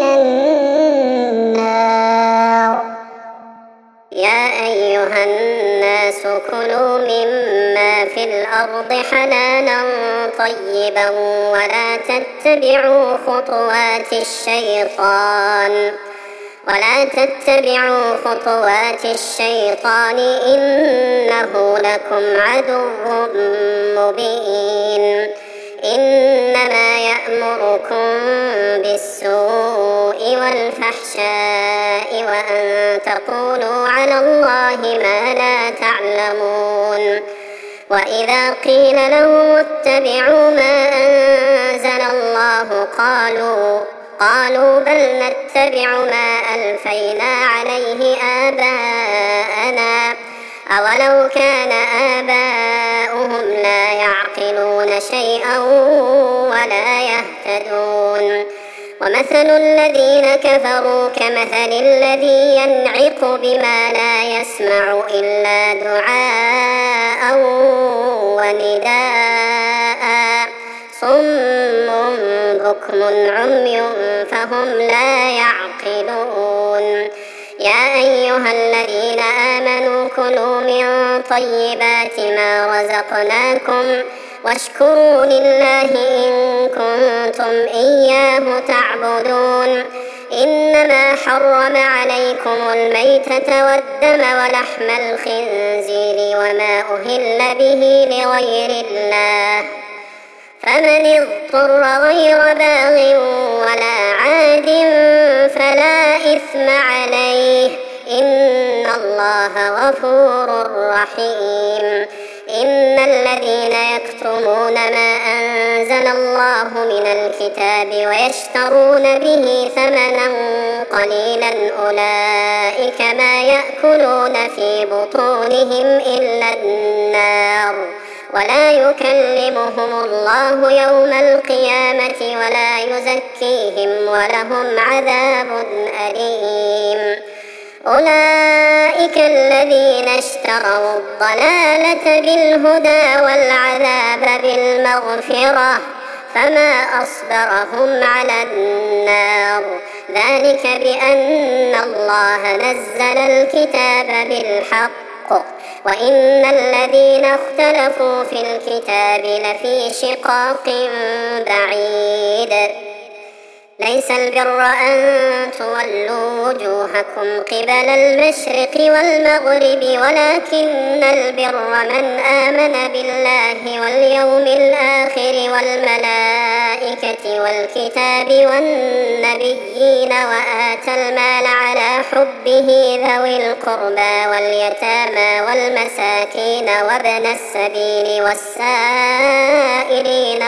النار. يا أيها الناس كلوا مما في الأرض حلالا طيبا ولا تتبعوا خطوات الشيطان إنه لكم عدو مبين. إنما يأمركم بالسوء والفحشاء وأن تقولوا على الله ما لا تعلمون. وإذا قيل لهم اتبعوا ما أنزل الله قالوا بل نتبع ما ألفينا عليه آباءنا أولو كان آباؤهم لا يعقلون شيئا ولا يهتدون. ومثل الذين كفروا كمثل الذي ينعق بما لا يسمع إلا دعاء ونداء صم بكم عمي فهم لا يعقلون. يا أيها الذين آمنوا كلوا من طيبات ما رزقناكم واشكروا لله إن كنتم إياه تعبدون. إنما حرم عليكم الميتة والدم ولحم الخنزير وما أهل به لغير الله فمن اضطر غير باغ ولا عاد فلا إثم عليه إن الله غفور رحيم. إن الذين يكتمون ما أنزل الله من الكتاب ويشترون به ثمنا قليلا أولئك ما يأكلون في بطونهم إلا النار ولا يكلمهم الله يوم القيامة ولا يزكيهم ولهم عذاب أليم. أولئك الذين اشتروا الضلالة بالهدى والعذاب بالمغفرة فما أصبرهم على النار ذلك بأن الله نزل الكتاب بالحق وإن الذين اختلفوا في الكتاب لفي شقاق بعيد. ليس البر أن تولوا وجوهكم قبل المشرق والمغرب ولكن البر من آمن بالله واليوم الآخر والملائكة والكتاب والنبيين وآتى المال على حبه ذوي القربى واليتامى والمساكين وابن السبيل والسائلين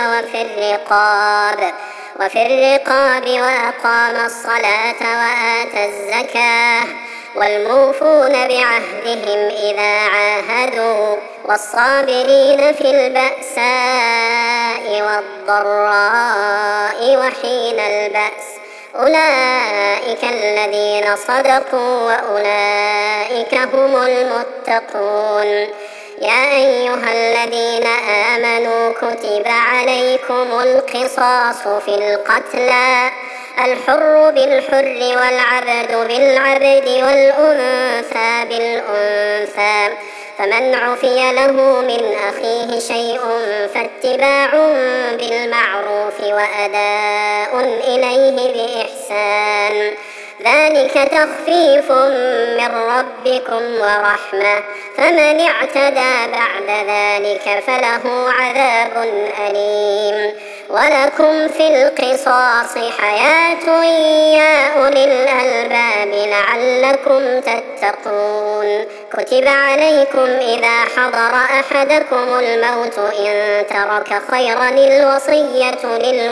وفي الرقاب وأقام الصلاة وآتى الزكاة والموفون بعهدهم إذا عاهدوا والصابرين في البأساء والضراء وحين البأس أولئك الذين صدقوا وأولئك هم المتقون. يا أيها الذين آمنوا كتب عليكم القصاص في القتلى الحر بالحر والعبد بالعبد والأنثى بالأنثى فمن عفي له من أخيه شيء فاتباع بالمعروف وأداء إليه بإحسان ذلك تخفيف من ربكم ورحمة فمن اعتدى بعد ذلك فله عذاب أليم ولكم في القصاص حياة يا أولي الألباب لعلكم تتقون كتب عليكم إذا حضر أحدكم الموت إن ترك خيرا الوصية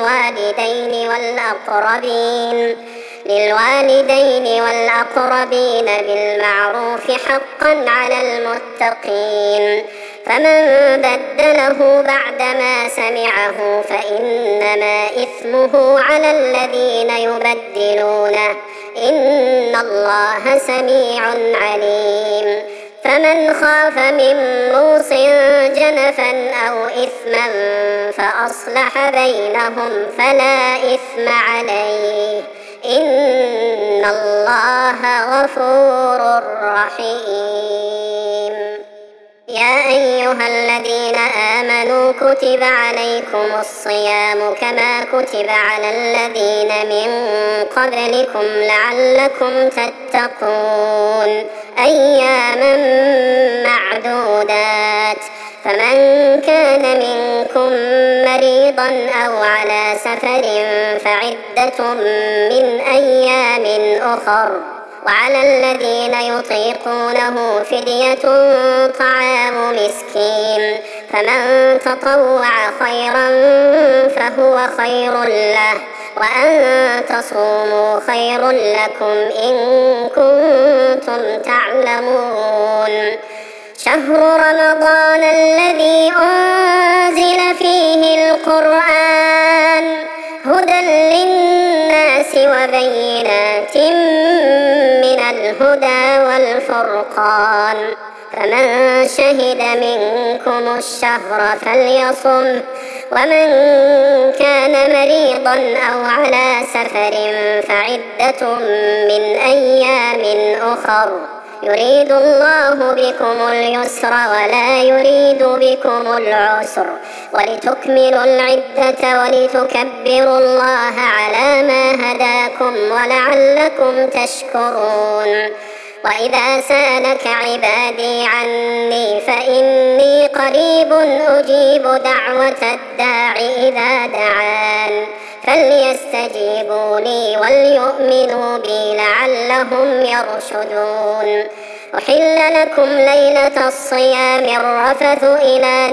للوالدين والأقربين بالمعروف حقا على المتقين فمن بدله بعدما سمعه فإنما إثمه على الذين يبدلونه إن الله سميع عليم فمن خاف من موص جنفا أو إثما فأصلح بينهم فلا إثم عليه إن الله غفور رحيم يا أيها الذين آمنوا كتب عليكم الصيام كما كتب على الذين من قبلكم لعلكم تتقون أياما معدودات فمن كان منكم مريضا أو على سفر فعدة من أيام أخر وعلى الذين يطيقونه فدية طعام مسكين فمن تطوع خيرا فهو خير له وأن تصوموا خير لكم إن كنتم تعلمون شهر رمضان الذي أنزل فيه القرآن هدى للناس وبينات من الهدى والفرقان فمن شهد منكم الشهر فليصم ومن كان مريضا أو على سفر فعدة من أيام أخر يريد الله بكم اليسر ولا يريد بكم العسر ولتكملوا العدة ولتكبروا الله على ما هداكم ولعلكم تشكرون وإذا سألك عبادي عني فإني قريب أجيب دعوة الداع إذا دعان فليستجيبوا لي وليؤمنوا بي لعلهم يرشدون أحل لكم ليلة الصيام الرفث إلى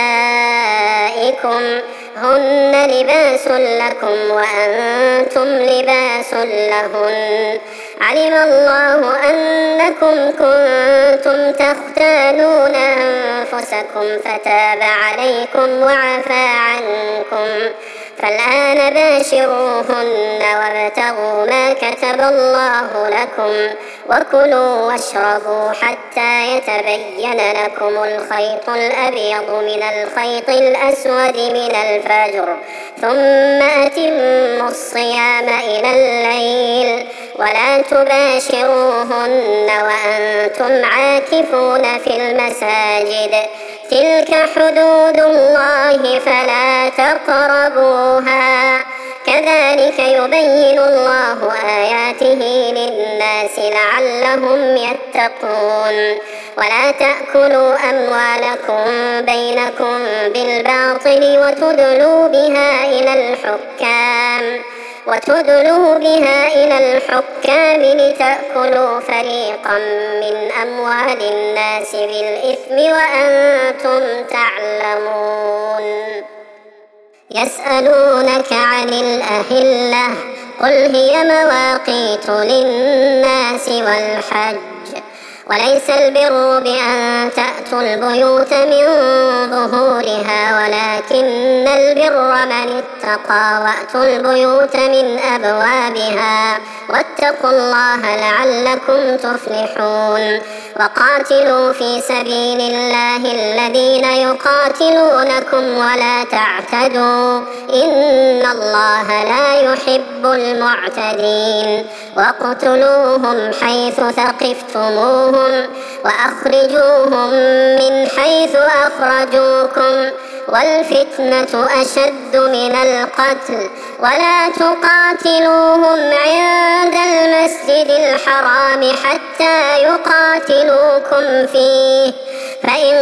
نسائكم هن لباس لكم وأنتم لباس لهن علم الله أنكم كنتم تختانون أنفسكم فتاب عليكم وعفى عنكم فالآن باشروهن وابتغوا ما كتب الله لكم وكلوا واشربوا حتى يتبين لكم الخيط الأبيض من الخيط الأسود من الفجر ثم أتموا الصيام إلى الليل ولا تباشروهن وأنتم عاكفون في المساجد تلك حدود الله فلا تقربوها كذلك يبين الله آياته للناس لعلهم يتقون ولا تأكلوا أموالكم بينكم بالباطل وتدلوا بها إلى الحكام لتأكلوا فريقا من أموال الناس بالإثم وأنتم تعلمون يسألونك عن الأهلة قل هي مواقيت للناس والحج وليس البر بأن تأتوا البيوت من ظهورها ولكن البر من اتقى وأتوا البيوت من أبوابها واتقوا الله لعلكم تفلحون وقاتلوا في سبيل الله الذين يقاتلونكم ولا تعتدوا إن الله لا يحب المعتدين واقتلوهم حيث ثقفتموهم وأخرجوهم من حيث أخرجوكم والفتنة أشد من القتل ولا تقاتلوهم عند المسجد الحرام حتى يقاتلوكم فيه فإن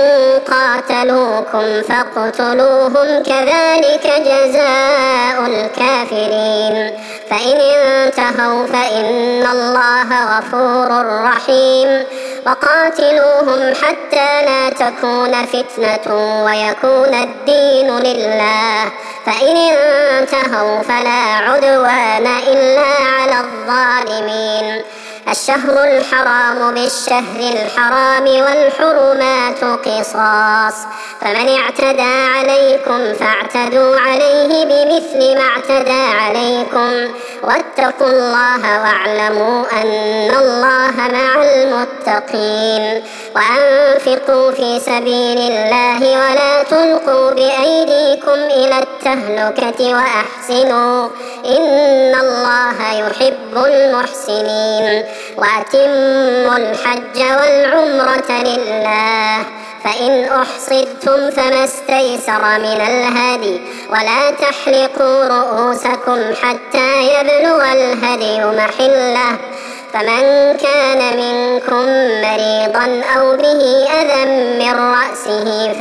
قاتلوكم فاقتلوهم كذلك جزاء الكافرين فإن انتهوا فإن الله غفور رحيم وقاتلوهم حتى لا تكون فتنة ويكون الدين لله فإن انتهوا فلا عدوان إلا على الظالمين الشهر الحرام بالشهر الحرام والحرمات قصاص فمن اعتدى عليكم فاعتدوا عليه بمثل ما اعتدى عليكم واتقوا الله واعلموا أن الله مع المتقين وأنفقوا في سبيل الله ولا تلقوا بأيديكم إلى التهلكة وأحسنوا إن الله يحب المحسنين وأتموا الحج والعمرة لله فإن أحصرتم فما استيسر من الهدي ولا تحلقوا رؤوسكم حتى يبلغ الهدي محله فمن كان منكم مريضا أو به أذى من رأسه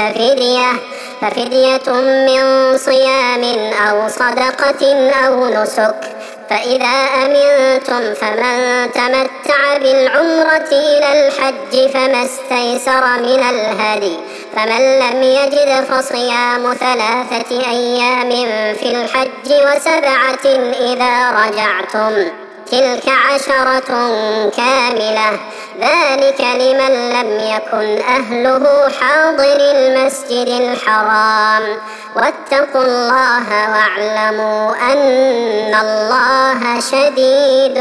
ففدية من صيام أو صدقة أو نسك فإذا أمنتم فمن تمتع بالعمرة إلى الحج فما استيسر من الهدي فمن لم يجد فصيام 3 أيام في الحج و7 إذا رجعتم تلك 10 كاملة ذلك لمن لم يكن أهله حاضر المسجد الحرام واتقوا الله واعلموا أن الله شديد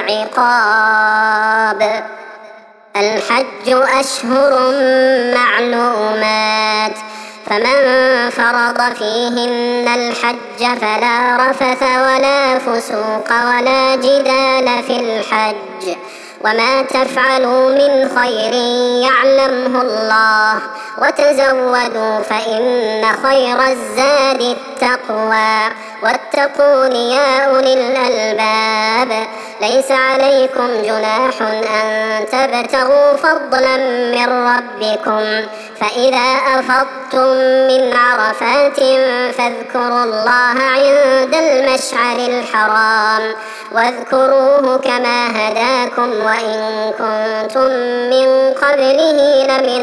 العقاب الحج أشهر معلومات فمن فرض فيهن الحج فلا رفث ولا فسوق ولا جدال في الحج وما تفعلوا من خير يعلمه الله وتزودوا فإن خير الزاد التقوى واتقون يا أولي الألباب ليس عليكم جناح أن تبتغوا فضلا من ربكم فإذا أفضتم من عرفات فاذكروا الله عند المشعر الحرام واذكروه كما هداكم وإن كنتم من قبله لمن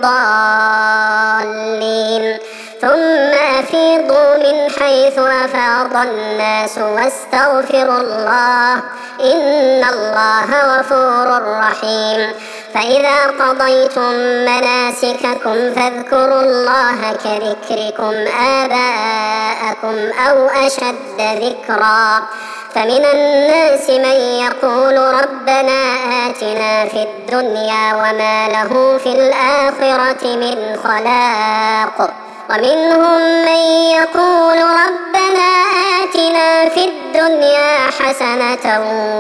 الضالين ثم أفيضوا من حيث أفاض الناس واستغفروا الله إن الله غفور رحيم فإذا قضيتم مناسككم فاذكروا الله كذكركم آباءكم أو أشد ذكرا فمن الناس من يقول ربنا آتنا في الدنيا وما له في الآخرة من خلاق ومنهم من يقول ربنا آتنا في الدنيا حسنة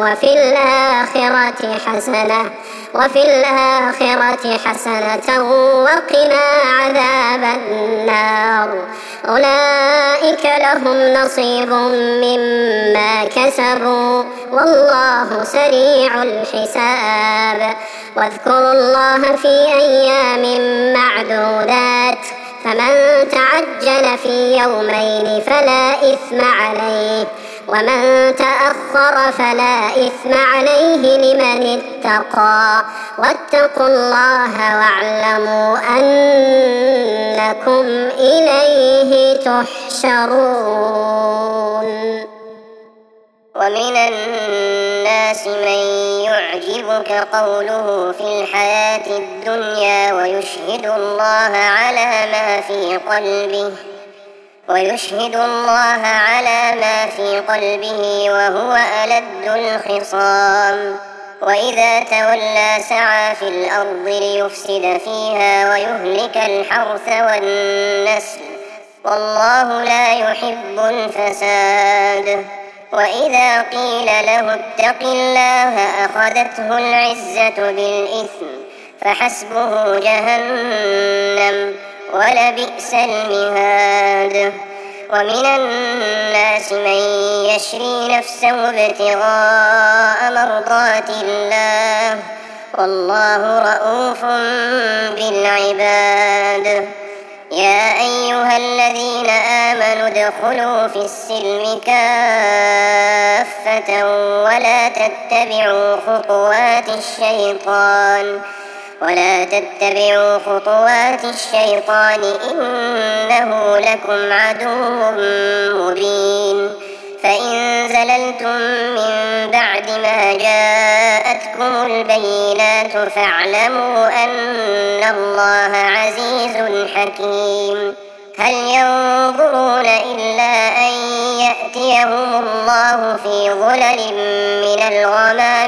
وفي الآخرة حسنة وقنا عذاب النار أولئك لهم نصيب مما كسبوا والله سريع الحساب واذكروا الله في أيام معدودات فمن تعجل في يومين فلا إثم عليه ومن تأخر فلا إثم عليه لمن اتقى واتقوا الله واعلموا أنكم إليه تحشرون ومن الناس من يعجبك قوله في الحياة الدنيا ويشهد الله على ما في قلبه وهو ألد الخصام وإذا تولى سعى في الأرض ليفسد فيها ويهلك الحرث والنسل والله لا يحب الفساد. وإذا قيل له اتق الله أخذته العزة بالإثم فحسبه جهنم ولبئس المهاد. ومن الناس من يشري نفسه ابتغاء مرضات الله والله رءوف بالعباد. يا أيها الذين آمنوا ادخلوا في السلم كافة ولا تتبعوا خطوات الشيطان إنه لكم عدو مبين. فإن زللتم من بعد ما جاءتكم البينات فاعلموا أن الله عزيز حكيم. هل ينظرون إلا أن يأتيهم الله في ظلل من الغمام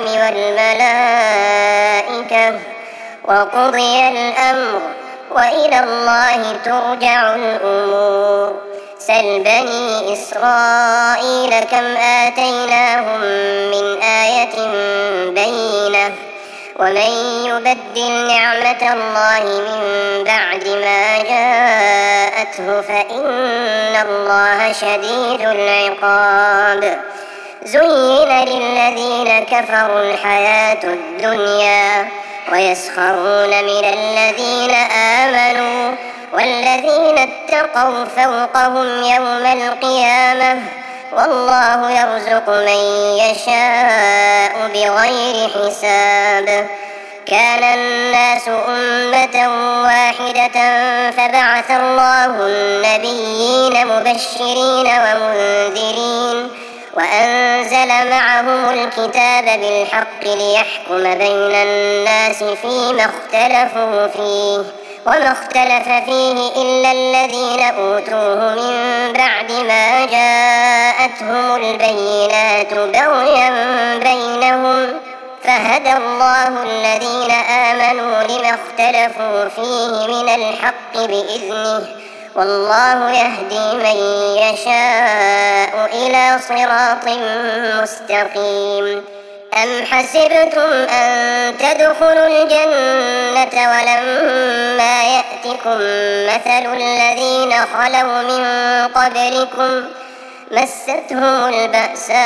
والملائكة وقضي الأمر وإلى الله ترجع الأمور. سل بني إسرائيل كم آتيناهم من آية بينة ومن يبدل نعمة الله من بعد ما جاءته فإن الله شديد العقاب. زين للذين كفروا الحياة الدنيا ويسخرون من الذين آمنوا والذين اتقوا فوقهم يوم القيامة والله يرزق من يشاء بغير حساب. كان الناس أمة واحدة فبعث الله النبيين مبشرين ومنذرين وأنزل معهم الكتاب بالحق ليحكم بين الناس فيما اختلفوا فيه وما اختلف فيه إلا الذين أوتوه من بعد ما جاءتهم البينات بغيا بينهم فهدى الله الذين آمنوا لما اختلفوا فيه من الحق بإذنه والله يهدي من يشاء إلى صراط مستقيم. أم حسبتم أن تدخلوا الجنة ولما يأتكم مثل الذين خلوا من قبلكم مستهم البأساء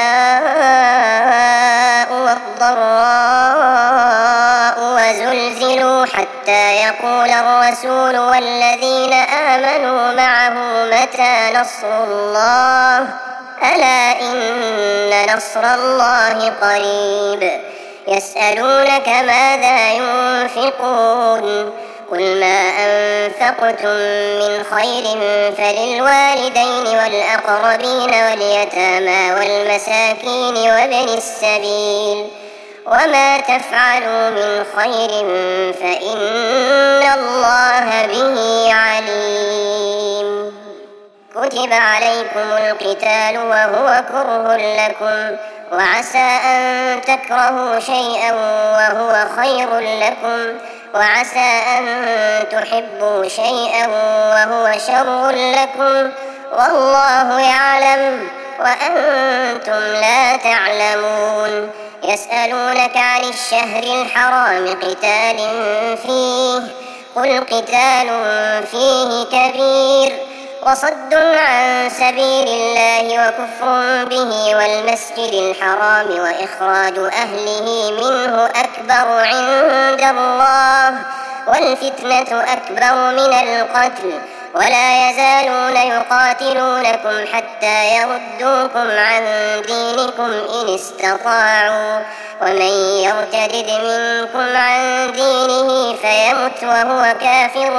والضراء وزلزلوا حتى يقول الرسول والذين آمنوا معه متى نصر الله ألا إن نصر الله قريب. يسألونك ماذا ينفقون قل ما أنفقتم من خير فللوالدين والأقربين واليتامى والمساكين وابن السبيل وما تفعلوا من خير فإن الله به عليم. كتب عليكم القتال وهو كره لكم وعسى أن تكرهوا شيئا وهو خير لكم وعسى أن تحبوا شيئا وهو شر لكم والله يعلم وأنتم لا تعلمون. يسألونك عن الشهر الحرام قتال فيه قل قتال فيه كبير وصد عن سبيل الله وكفر به والمسجد الحرام وإخراج أهله منه أكبر عند الله والفتنة أكبر من القتل ولا يزالون يقاتلونكم حتى يردوكم عن دينكم إن استطاعوا ومن يرتد منكم عن دينه فيمت وهو كافر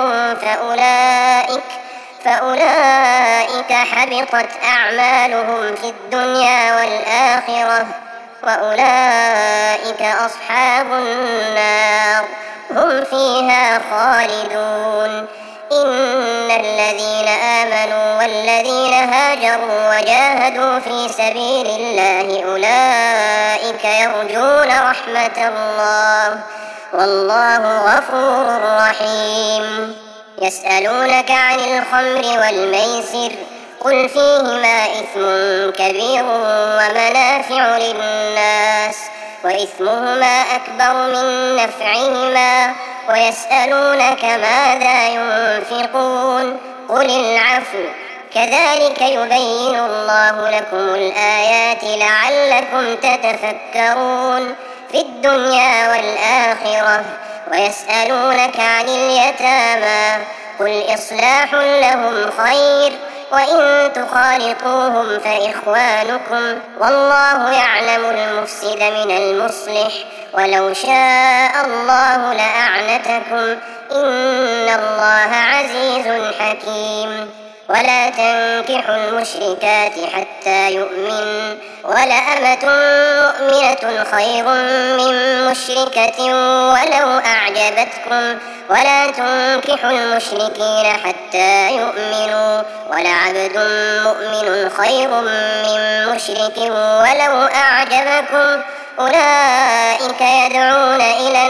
فأولئك حبطت أعمالهم في الدنيا والآخرة وأولئك أصحاب النار هم فيها خالدون. إن الذين آمنوا والذين هاجروا وجاهدوا في سبيل الله أولئك يرجون رحمة الله والله غفور رحيم. يسألونك عن الخمر والميسر قل فيهما إثم كبير ومنافع للناس وإثمهما أكبر من نفعهما ويسألونك ماذا ينفقون قل العفو كذلك يبين الله لكم الآيات لعلكم تتفكرون في الدنيا والآخرة. ويسألونك عن اليتامى قل إصلاح لهم خير وإن تخالطوهم فإخوانكم والله يعلم المفسد من المصلح ولو شاء الله لأعنتكم إن الله عزيز حكيم. ولا تنكحوا المشركات حتى يؤمنوا ولأمة مؤمنة خير من مشركة ولو أعجبتكم ولا تنكحوا المشركين حتى يؤمنوا ولعبد مؤمن خير من مشرك ولو أعجبكم أولئك يدعون إلى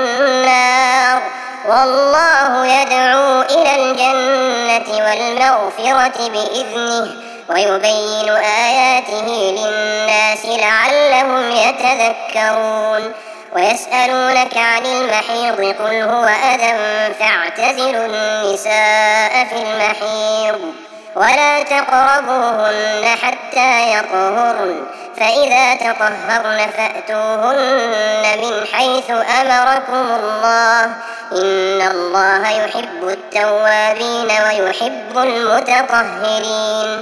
النار والله يدعو إلى الجنة والمغفرة بإذنه ويبين آياته للناس لعلهم يتذكرون. ويسألونك عن المحيض قل هو أذى فاعتزلوا النساء في المحيض ولا تقربوهن حتى يطهرن فإذا تطهرن فأتوهن من حيث أمركم الله إن الله يحب التوابين ويحب المتطهرين.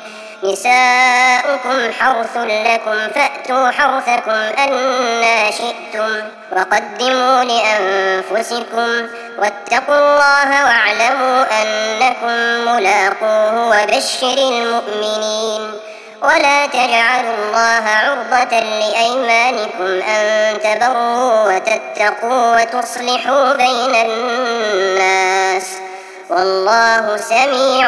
نساؤكم حرث لكم فأتوا حرثكم أنى شئتم وقدموا لأنفسكم واتقوا الله واعلموا أنكم ملاقوه وبشر المؤمنين. ولا تجعلوا الله عرضة لأيمانكم أن تبروا وتتقوا وتصلحوا بين الناس والله سميع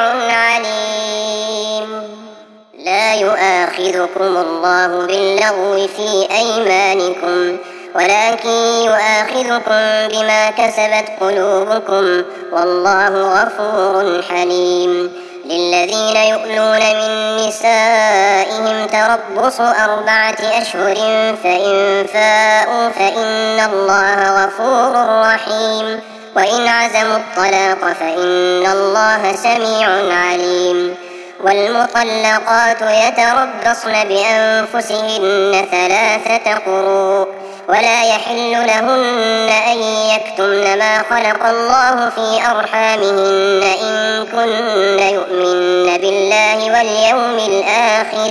عليم. لا يؤاخذكم الله باللغو في أيمانكم ولكن يؤاخذكم بما كسبت قلوبكم والله غفور حليم. للذين يؤلون من نسائهم تربص 4 أشهر فإن فاءوا فإن الله غفور رحيم. وإن عزموا الطلاق فإن الله سميع عليم. والمطلقات يتربصن بأنفسهن 3 قروء ولا يحل لهن أن يكتمن ما خلق الله في أرحامهن إن كن يؤمن بالله واليوم الآخر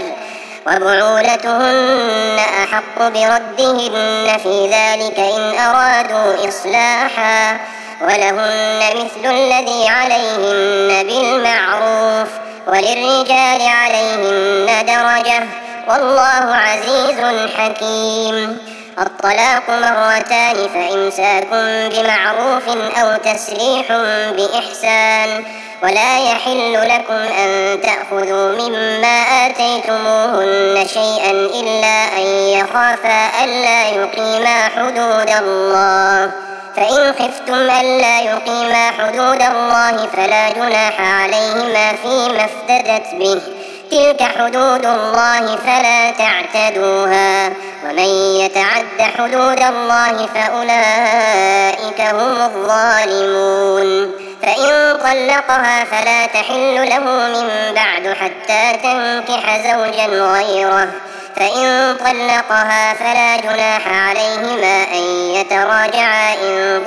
وبعولتهن أحق بردهن في ذلك إن أرادوا إصلاحا ولهن مثل الذي عليهن بالمعروف وللرجال عليهن درجة والله عزيز حكيم. الطلاق 2 فإمساك بمعروف أو تسريح بإحسان ولا يحل لكم أن تأخذوا مما آتيتموهن شيئا إلا أن يخافا ألا يقيما حدود الله فإن خفتم ألا يقيما حدود الله فلا جناح عليهما فيما افتدت به تلك حدود الله فلا تعتدوها ومن يتعد حدود الله فأولئك هم الظالمون. فإن طلقها فلا تحل له من بعد حتى تنكح زوجا غيره فإن طلقها فلا جناح عليهما أن يتراجعا إن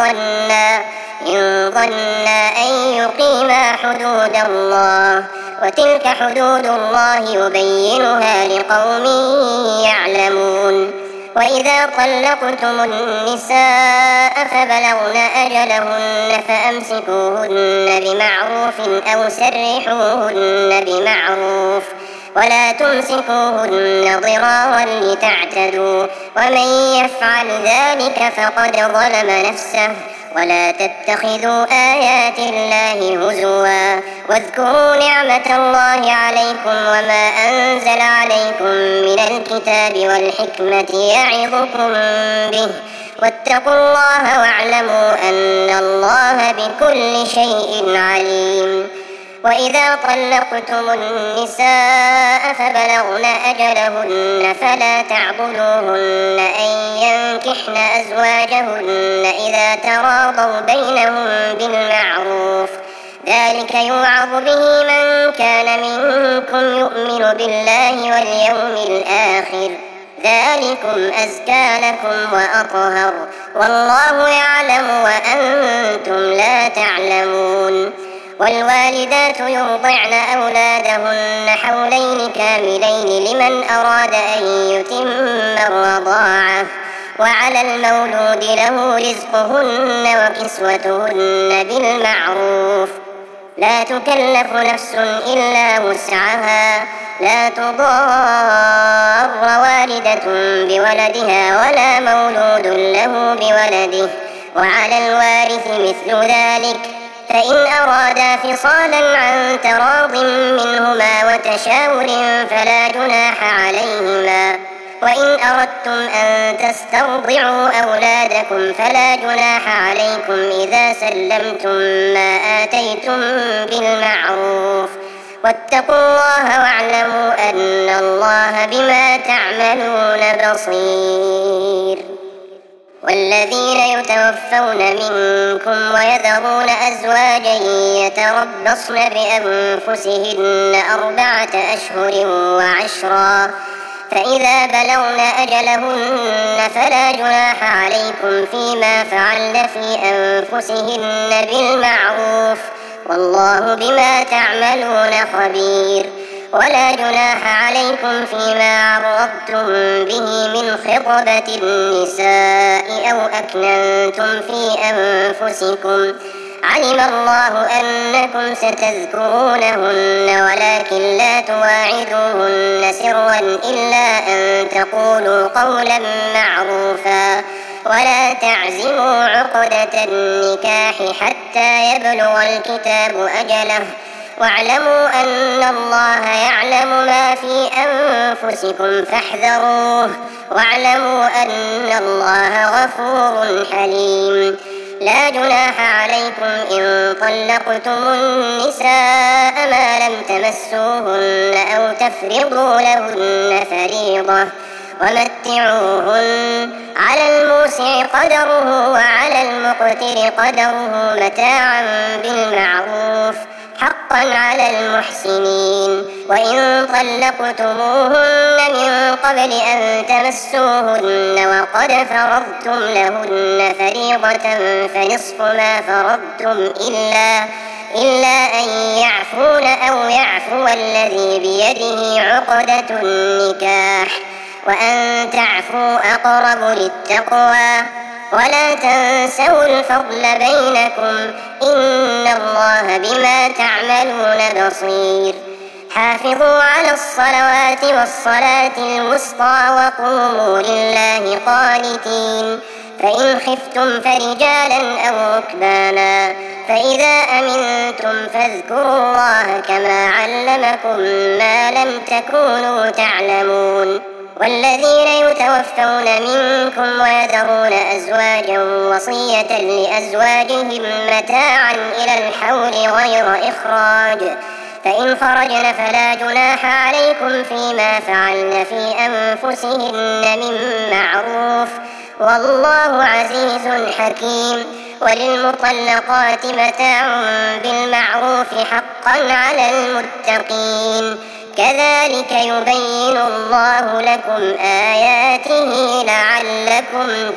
ظنا أن يقيما حدود الله وتلك حدود الله يبينها لقوم يعلمون. وإذا طلقتم النساء فبلغن أجلهن فأمسكوهن بمعروف أو سرحوهن بمعروف ولا تمسكوهن ضرارا لتعتدوا ومن يفعل ذلك فقد ظلم نفسه ولا تتخذوا آيات الله هزوا واذكروا نعمة الله عليكم وما أنزل عليكم من الكتاب والحكمة يعظكم به واتقوا الله واعلموا أن الله بكل شيء عليم. وإذا طلقتم النساء فبلغن أجلهن فلا تعضلوهن أن ينكحن أزواجهن إذا تراضوا بينهم بالمعروف ذلك يوعظ به من كان منكم يؤمن بالله واليوم الآخر ذلكم أزكى لكم وأطهر والله يعلم وأنتم لا تعلمون. والوالدات يرضعن أولادهن حولين كاملين لمن أراد أن يتم الرضاعة وعلى المولود له رزقهن وكسوتهن بالمعروف لا تكلف نفس إلا وسعها لا تضار والدة بولدها ولا مولود له بولده وعلى الوارث مثل ذلك فإن أرادا فصالا عن تراض منهما وتشاور فلا جناح عليهما. وإن أردتم أن تسترضعوا أولادكم فلا جناح عليكم إذا سلمتم ما آتيتم بالمعروف واتقوا الله واعلموا أن الله بما تعملون بصير. والذين يتوفون منكم ويذرون أزواجا يتربصن بأنفسهن 4 أشهر وعشرا فإذا بلغن أجلهن فلا جناح عليكم فيما فعلن في أنفسهن بالمعروف والله بما تعملون خبير. ولا جناح عليكم فيما عرضتم به من خطبة النساء أو أكننتم في أنفسكم علم الله أنكم ستذكرونهن ولكن لا تواعدوهن سرا إلا أن تقولوا قولا معروفا ولا تعزموا عقدة النكاح حتى يبلغ الكتاب أجله واعلموا أن الله يعلم ما في أنفسكم فاحذروه واعلموا أن الله غفور حليم. لا جناح عليكم إن طلقتم النساء ما لم تمسوهن أو تفرضوا لهن فريضة ومتعوهن على الموسع قدره وعلى المقتر قدره متاعا بالمعروف حقا على المحسنين. وإن طلقتموهن من قبل أن تمسوهن وقد فرضتم لهن فريضة فنصف ما فرضتم إلا أن يعفون أو يعفو الذي بيده عقدة النكاح وأن تعفوا أقرب للتقوى ولا تنسوا الفضل بينكم إن الله بما تعملون بصير. حافظوا على الصلوات والصلاة الوسطى وقوموا لله قانتين فإن خفتم فرجالا أو ركبانا فإذا أمنتم فاذكروا الله كما علمكم ما لم تكونوا تعلمون. والذين يتوفون منكم ويذرون أزواجا وصية لأزواجهم متاعا إلى الحول غير إخراج فإن خرجن فلا جناح عليكم فيما فعلن في أنفسهن من معروف والله عزيز حكيم. وللمطلقات متاع بالمعروف حقا على المتقين كذلك يبين الله لكم آياته لعلكم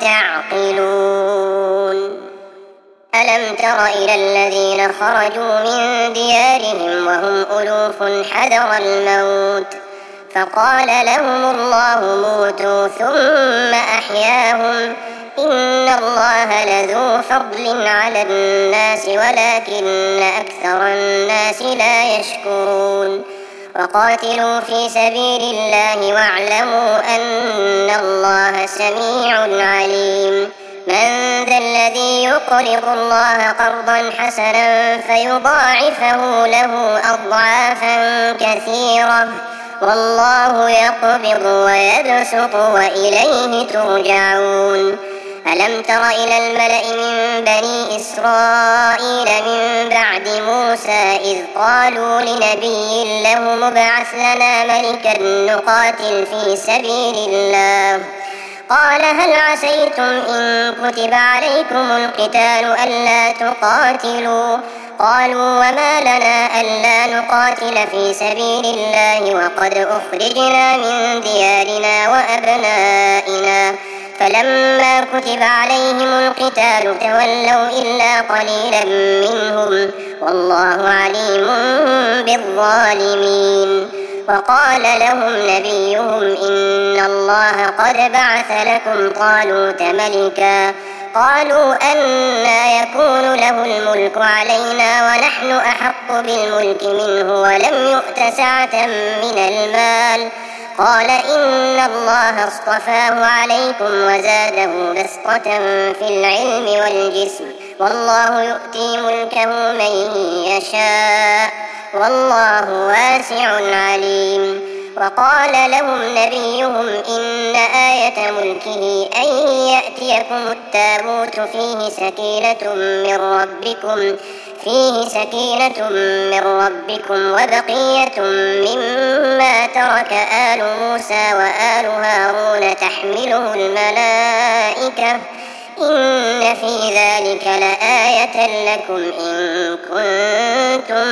تعقلون. ألم تر إلى الذين خرجوا من ديارهم وهم ألوف حذر الموت فقال لهم الله موتوا ثم أحياهم إن الله لذو فضل على الناس ولكن أكثر الناس لا يشكرون. وقاتلوا في سبيل الله واعلموا أن الله سميع عليم. من ذا الذي يقرض الله قرضا حسنا فيضاعفه له أضعافا كثيرة والله يقبض ويبسط وإليه ترجعون. ألم تر إلى الملأ من بني إسرائيل من بعد موسى إذ قالوا لنبي له ابعث لنا ملكا نقاتل في سبيل الله قال هل عسيتم إن كتب عليكم القتال ألا تقاتلوا قالوا وما لنا ألا نقاتل في سبيل الله وقد أخرجنا من ديارنا وأبنائنا فلما كتب عليهم القتال تولوا إلا قليلا منهم والله عليم بالظالمين. وقال لهم نبيهم إن الله قد بعث لكم طالوت ملكا قالوا أنى يكون له الملك علينا ونحن أحق بالملك منه ولم يؤت سعة من المال قال إن الله اصطفاه عليكم وزاده بسطة في العلم والجسم والله يؤتي ملكه من يشاء والله واسع عليم. وقال لهم نبيهم إن آية ملكه أن يأتيكم التابوت فيه سكينة من ربكم وبقية مما ترك آل موسى وآل هارون تحمله الملائكة إن في ذلك لآية لكم إن كنتم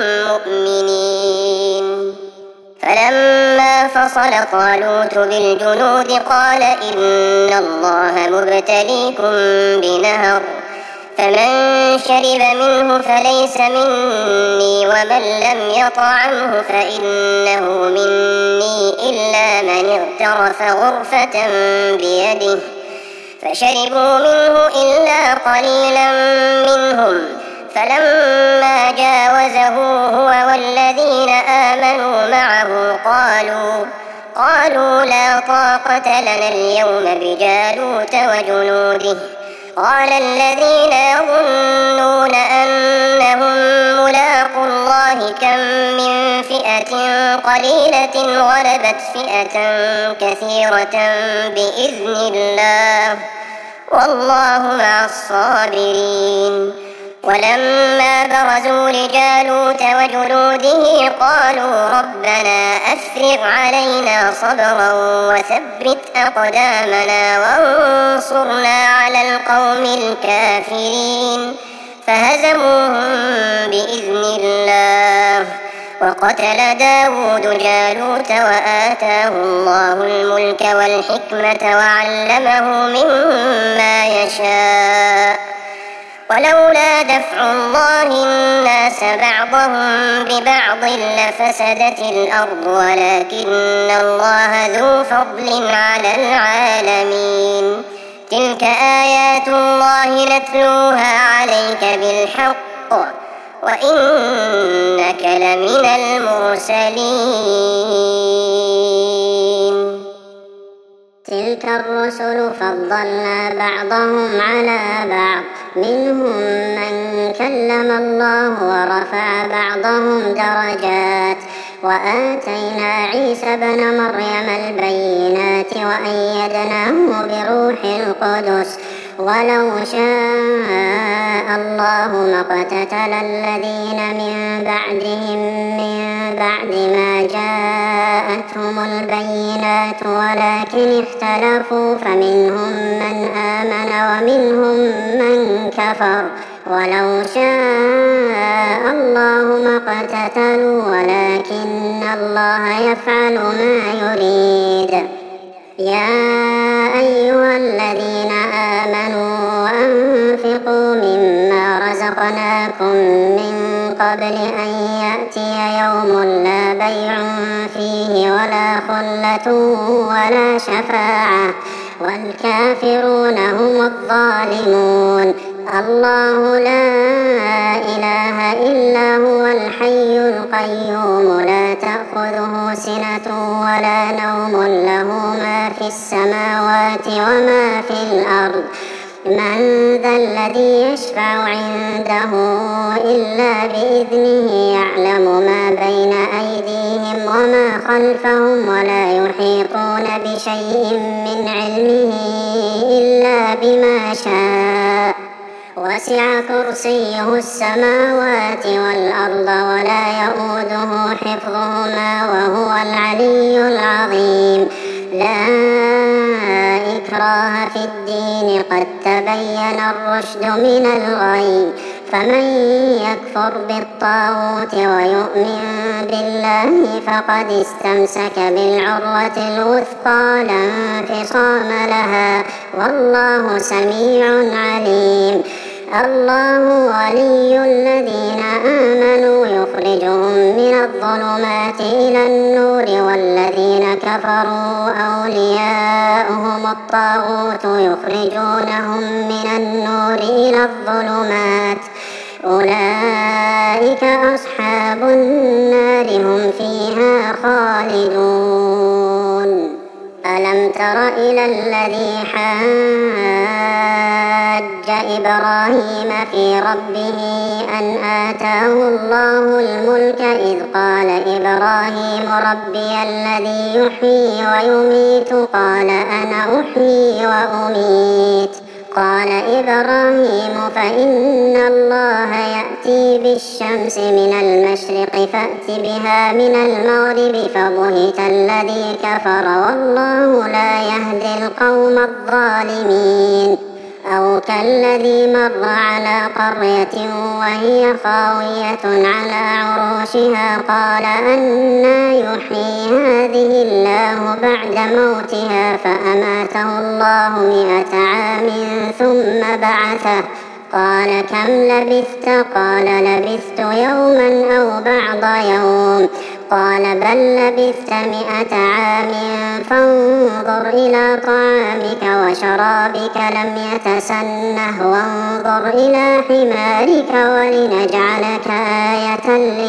مؤمنين. فلما فصل طالوت بالجنود قال إن الله مبتليكم بنهر فمن شرب منه فليس مني ومن لم يطعمه فإنه مني إلا من اغترف غرفة بيده فشربوا منه إلا قليلا منهم فلما جاوزه هو والذين آمنوا معه قالوا لا طاقة لنا اليوم بجالوت وجنوده قال الذين يظنون أنهم ملاقو الله كم من فئة قليلة غلبت فئة كثيرة بإذن الله والله مع الصابرين. ولما برزوا لجالوت وجنوده قالوا ربنا أفرغ علينا صبرا وثبت أقدامنا وانصرنا على القوم الكافرين فهزموهم بإذن الله. وقتل داود جالوت وآتاه الله الملك والحكمة وعلمه مما يشاء ولولا دفع الله الناس بعضهم ببعض لفسدت الأرض ولكن الله ذو فضل على العالمين. تلك آيات الله نتلوها عليك بالحق وإنك لمن المرسلين. تلك الرسل فضلنا بعضهم على بعض منهم من كلم الله ورفع بعضهم درجات وآتينا عيسى ابن مريم البينات وأيدناه بروح القدس ولو شاء الله ما اقتتل الذين من بعدهم من بعد ما جاءتهم البينات ولكن اختلفوا فمنهم من آمن ومنهم من كفر ولو شاء الله ما اقتتلوا ولكن الله يفعل ما يريد. يا أيها الذين آمنوا أنفقوا مما رزقناكم من قبل أن يأتي يوم لا بيع فيه ولا خلة ولا شفاعة والكافرون هم الظالمون. الله لا إله إلا هو الحي القيوم لا تأخذه سنة ولا نوم له ما في السماوات وما في الأرض من ذا الذي يشفع عنده إلا بإذنه يعلم ما بين أيديهم وما خلفهم ولا يحيطون بشيء من علمه إلا بما شاء وسع كرسيه السماوات والأرض ولا يؤوده حفظهما وهو العلي العظيم. لا إكراه في الدين قد تبين الرشد من الغي فمن يكفر بالطاغوت ويؤمن بالله فقد استمسك بالعروة الوثقى لا انفصام لها والله سميع عليم. الله ولي الذين آمنوا يخرجهم من الظلمات إلى النور والذين كفروا أولياؤهم الطاغوت يخرجونهم من النور إلى الظلمات أولئك أصحاب النار هم فيها خالدون. ألم تر إلى الذي حاج إبراهيم في ربه أن آتاه الله الملك إذ قال إبراهيم ربي الذي يحيي ويميت قال أنا أحيي وأميت قال إبراهيم فإن الله يأتي بالشمس من المشرق فأت بها من المغرب فبهت الذي كفر والله لا يهدي القوم الظالمين. أو كالذي مر على قرية وهي خاوية على عروشها قال أنى يحيي هذه الله بعد موتها فأماته الله 100 عام ثم بعثه قال كم لبثت قال لبثت يوما أو بعض يوم قال بل لبثت 100 عام فانظر إلى طعامك وشرابك لم يتسنه وانظر إلى حمارك ولنجعلك آية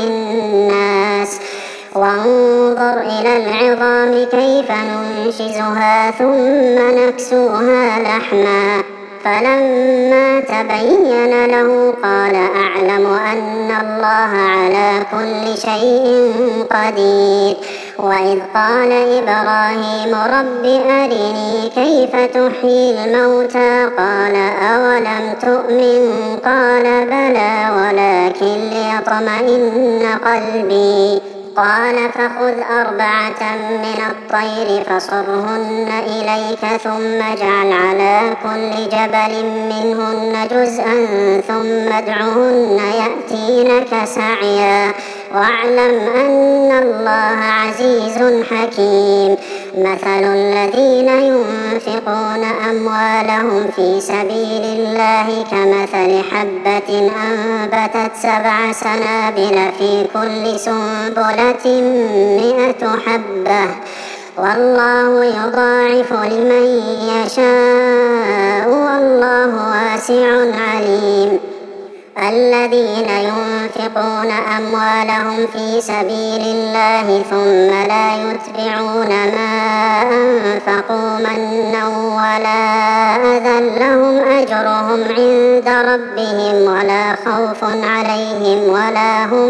للناس وانظر إلى العظام كيف ننشزها ثم نكسوها لحما فلما تبين له قال أعلم أن الله على كل شيء قدير. وإذ قال إبراهيم رب أرني كيف تحيي الموتى قال أولم تؤمن قال بلى ولكن ليطمئن قلبي قال فخذ 4 من الطير فصرهن إليك ثم اجعل على كل جبل منهن جزءا ثم ادعهن يأتينك سعيا واعلم أن الله عزيز حكيم. مثل الذين ينفقون أموالهم في سبيل الله كمثل حبة أنبتت 7 سنابل في كل سنبلة 100 حبة والله يضاعف لمن يشاء والله واسع عليم. الذين ينفقون أموالهم في سبيل الله ثم لا يتبعون ما أنفقوا منا ولا أذى لهم أجرهم عند ربهم ولا خوف عليهم ولا هم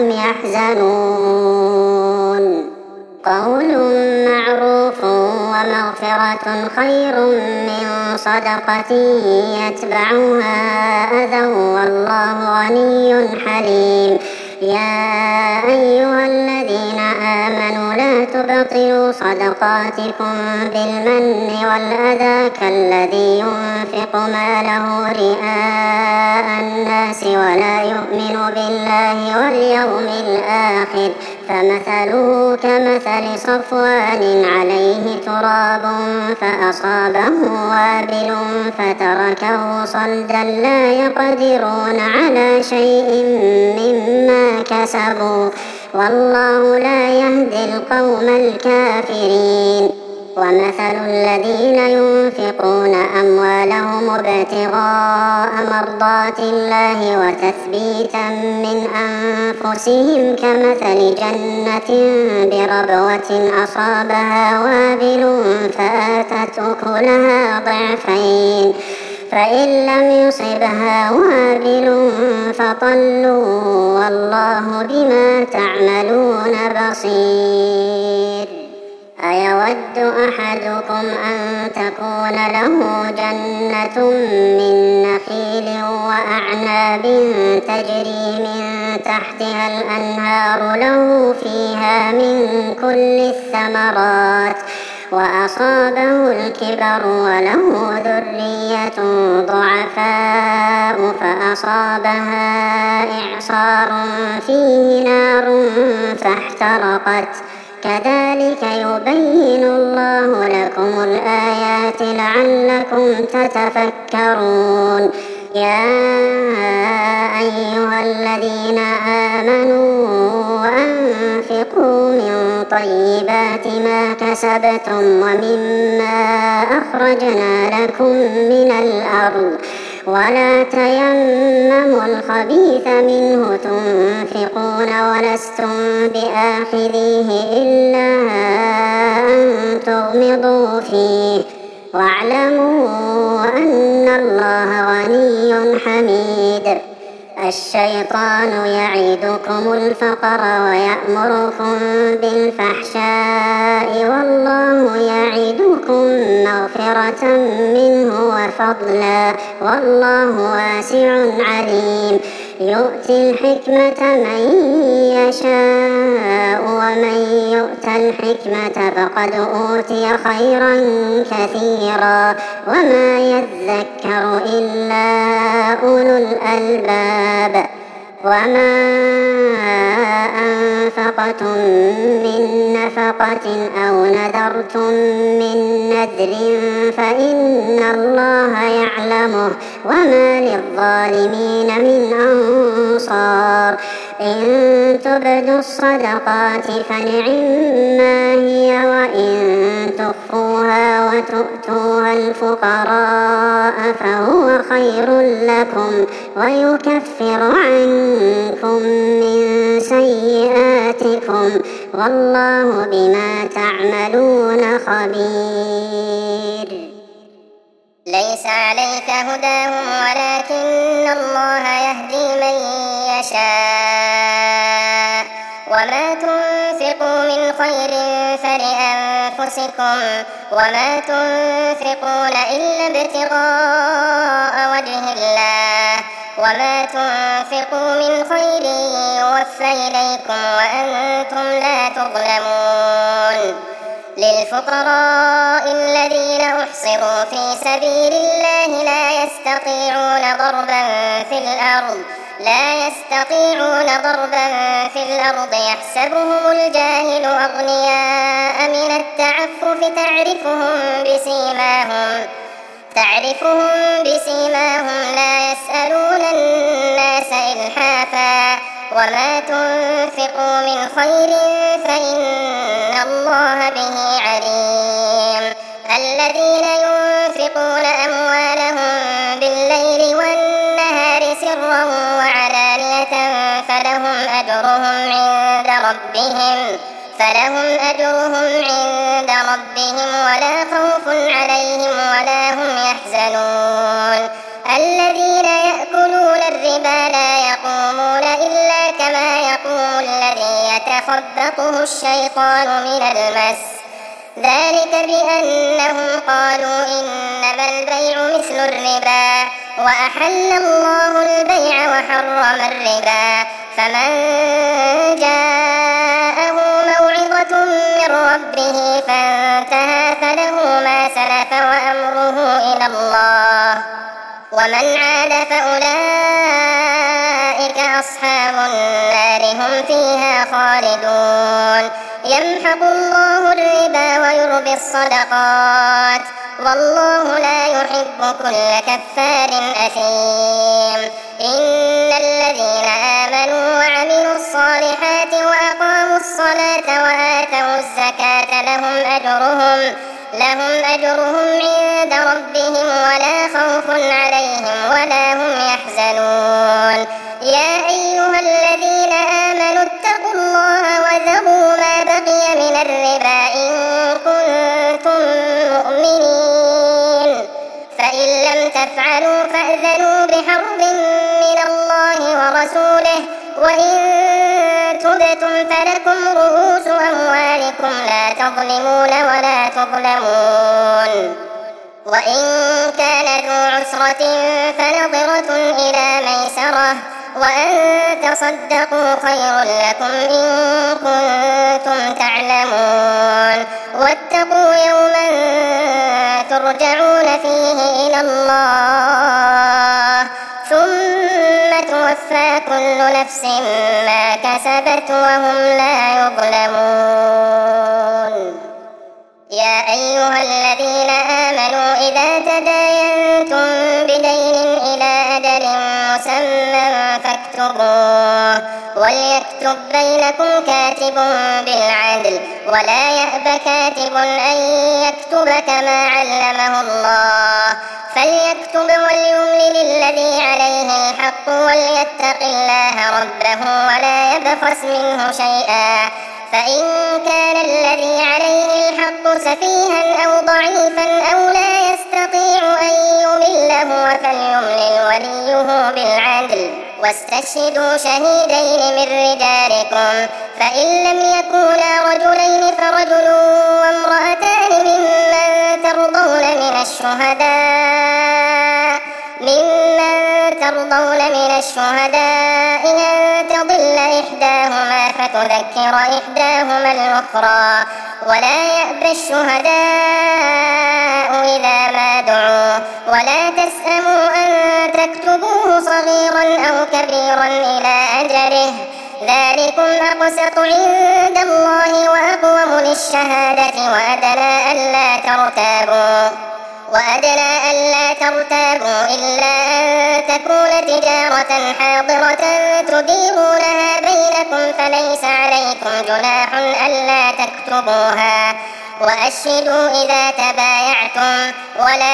يحزنون. قول معروف ومغفرة خير من صدقة يتبعها أذى والله غني حليم. يا أيها الذين آمنوا لا تبطلوا صدقاتكم بالمن والأذى كالذي ينفق ماله رئاء الناس ولا يؤمن بالله واليوم الآخر فمثله كمثل صفوان عليه تراب فأصابه وابل فتركه صلدا لا يقدرون على شيء مما كسبوا والله لا يهدي القوم الكافرين. ومثل الذين ينفقون أموالهم ابتغاء مرضات الله وتثبيتا من أنفسهم كمثل جنة بربوة أصابها وابل فآتت أكلها ضعفين فإن لم يصبها وابل فطل والله بما تعملون بصير. أيود أحدكم أن تكون له جنة من نخيل وأعناب تجري من تحتها الأنهار له فيها من كل الثمرات وأصابه الكبر وله ذرية ضعفاء فأصابها إعصار فيه نار فاحترقت كذلك يبين الله لكم الآيات لعلكم تتفكرون. يا أيها الذين آمنوا أنفقوا من طيبات ما كسبتم ومما أخرجنا لكم من الأرض ولا تيمموا الخبيث منه تنفقون ولستم بآخذيه إلا أن تغمضوا فيه واعلموا أن الله غني حميد. الشيطان يعدكم الفقر ويأمركم بالفحشاء والله يعدكم مغفرة منه وفضلا والله واسع عليم. يؤتي الحكمة من يشاء ومن يؤت الحكمة فقد أوتي خيرا كثيرا وما يذكر إلا أولو الألباب. وما أنفقتم من نفقة أو نذرتم من نذر فإن الله يعلمه وما للظالمين من أنصار. إن تبدوا الصدقات فنعما هي وإن تخفوها وتؤتوها الفقراء فهو خير لكم ويكفر عنكم من سيئاتكم والله بما تعملون خبير. ليس عليك هداهم ولكن الله يهدي من يشاء وما تنفقوا من خير فلأنفسكم وما تنفقون إلا ابتغاء وجه الله وما تنفقوا من خير يوفى إليكم وأنتم لا تظلمون. للفقراء الذين أحصروا في سبيل الله لا يستطيعون ضربا في الأرض يحسبهم الجاهل أغنياء من التعفف تعرفهم بسيماهم لا يسألون الناس إلحافا وما تنفقوا من خير فإن الله به عليم. الذين ينفقون أموالهم بالليل والنهار سرا وعلانية فلهم أجرهم عند ربهم ولا خوف عليهم ولا هم يحزنون. الذين يأكلون الربا لا يقومون إلا كما يقوم الذي يتخبطه الشيطان من المس ذلك بأنهم قالوا إنما البيع مثل الربا وأحل الله البيع وحرم الربا. فمن جاءه موعظة من ربه فانتهى فله ما سلف وأمره إلى الله ومن عاد فأولئك أصحاب النار هم فيها خالدون. يمحق الله الربا ويربي الصدقات والله لا يحب كل كفار أثيم. إن الذين آمنوا وعملوا الصالحات وأقاموا الصلاة وآتوا الزكاة لهم أجرهم عند ربهم ولا خوف عليهم ولا هم يحزنون. يا أيها الذين آمنوا اتقوا الله وذروا ما بقي من الربا إن كنتم مؤمنين فإن لم تفعلوا فأذنوا بحرب من الله ورسوله وإن تبتم فلكم رؤوس أموالكم لا تظلمون ولا تظلمون وإن كان ذو عسرة فنظرة إلى ميسرة وأن تصدقوا خير لكم إن كنتم تعلمون واتقوا يوما ترجعون فيه إلى الله ثم توفى كل نفس ما كسبت وهم لا يظلمون. يا أيها الذين آمنوا إذا تداينتم بدين إلى أجل مسمى فاكتبوه وليكتب بينكم كاتب بالعدل ولا يأب كاتب أن يكتب كما علمه الله فليكتب وليملل الذي عليه الحق وليتق الله ربه ولا يبخس منه شيئا فإن كان الذي عليه الحق سفيها أو ضعيفا أو لا يستطيع أن يمله فليملل وليه بالعدل واستشهدوا شهيدين من رجالكم فإن لم يكونا رجلين فرجل وامرأتان ممن ترضون من الشهداء أن تضل إحداهما فتذكر إحداهما الأخرى ولا يأبى الشهداء إذا ما دعوا ولا تسأموا أن تكتبوه صغيرا أو كبيرا إلى أجله ذلكم أقسط عند الله وأقوم للشهادة وأدنى ألا ترتابوا إلا أن تكون تجارة حاضرة تديرونها بينكم فليس عليكم جناح ألا تكتبوها وأشهدوا إذا تبايعتم ولا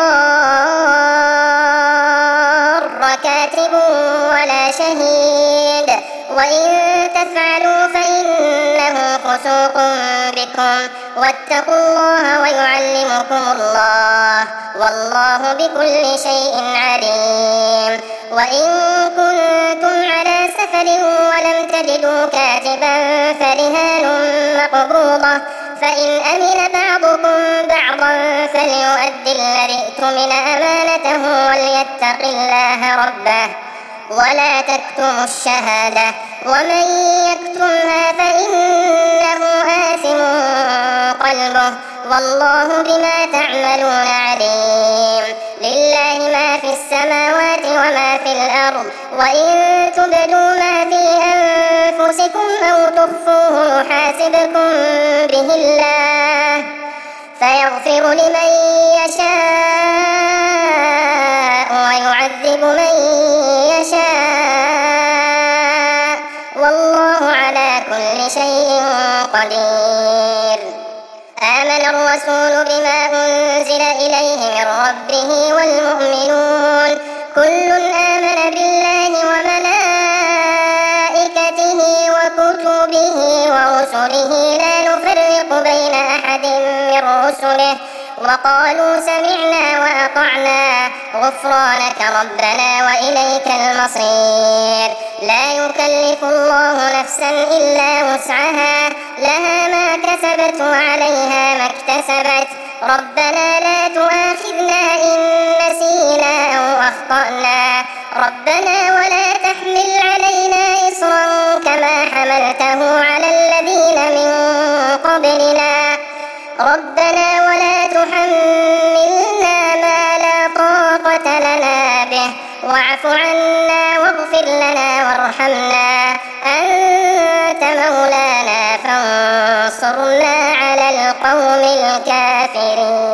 يضار كاتب ولا شهيد وإن تفعلوا فإنه فسوق بكم واتقوا الله ويعلمكم الله والله بكل شيء عليم. وإن كنتم على سفر ولم تجدوا كاتبا فرهان مقبوضة فإن أمن بعضكم بعضا فليؤدي الذي اؤتمن أمانته وليتق الله ربه ولا تكتموا الشهادة ومن يكتمها فإنه آثم قلبه والله بما تعملون عليم. لله ما في السماوات وما في الأرض وإن تبدوا ما في أنفسكم أو تخفوه يحاسبكم به الله فيغفر لمن يشاء ويعذب من يشاء والله على كل شيء قدير. آمن الرسول بما أنزل إليه من ربه والمؤمنون كل آمن بالله وملائكته وكتبه ورسله لا نفرق بين أحد من رسله وقالوا سمعنا وأطعنا غفرانك ربنا وإليك المصير. لا يكلف الله نفسا إلا وسعها لها ما كسبت وعليها ما اكتسبت ربنا لا تؤاخذنا إن نسينا أو أخطأنا ربنا ولا تحمل علينا إصرا كما حملته على الذين من قبلنا ربنا ولا تحملنا ما لا طاقة لنا به واعف عنا واغفر لنا وارحمنا أنت مولانا فانصرنا على القوم الكافرين.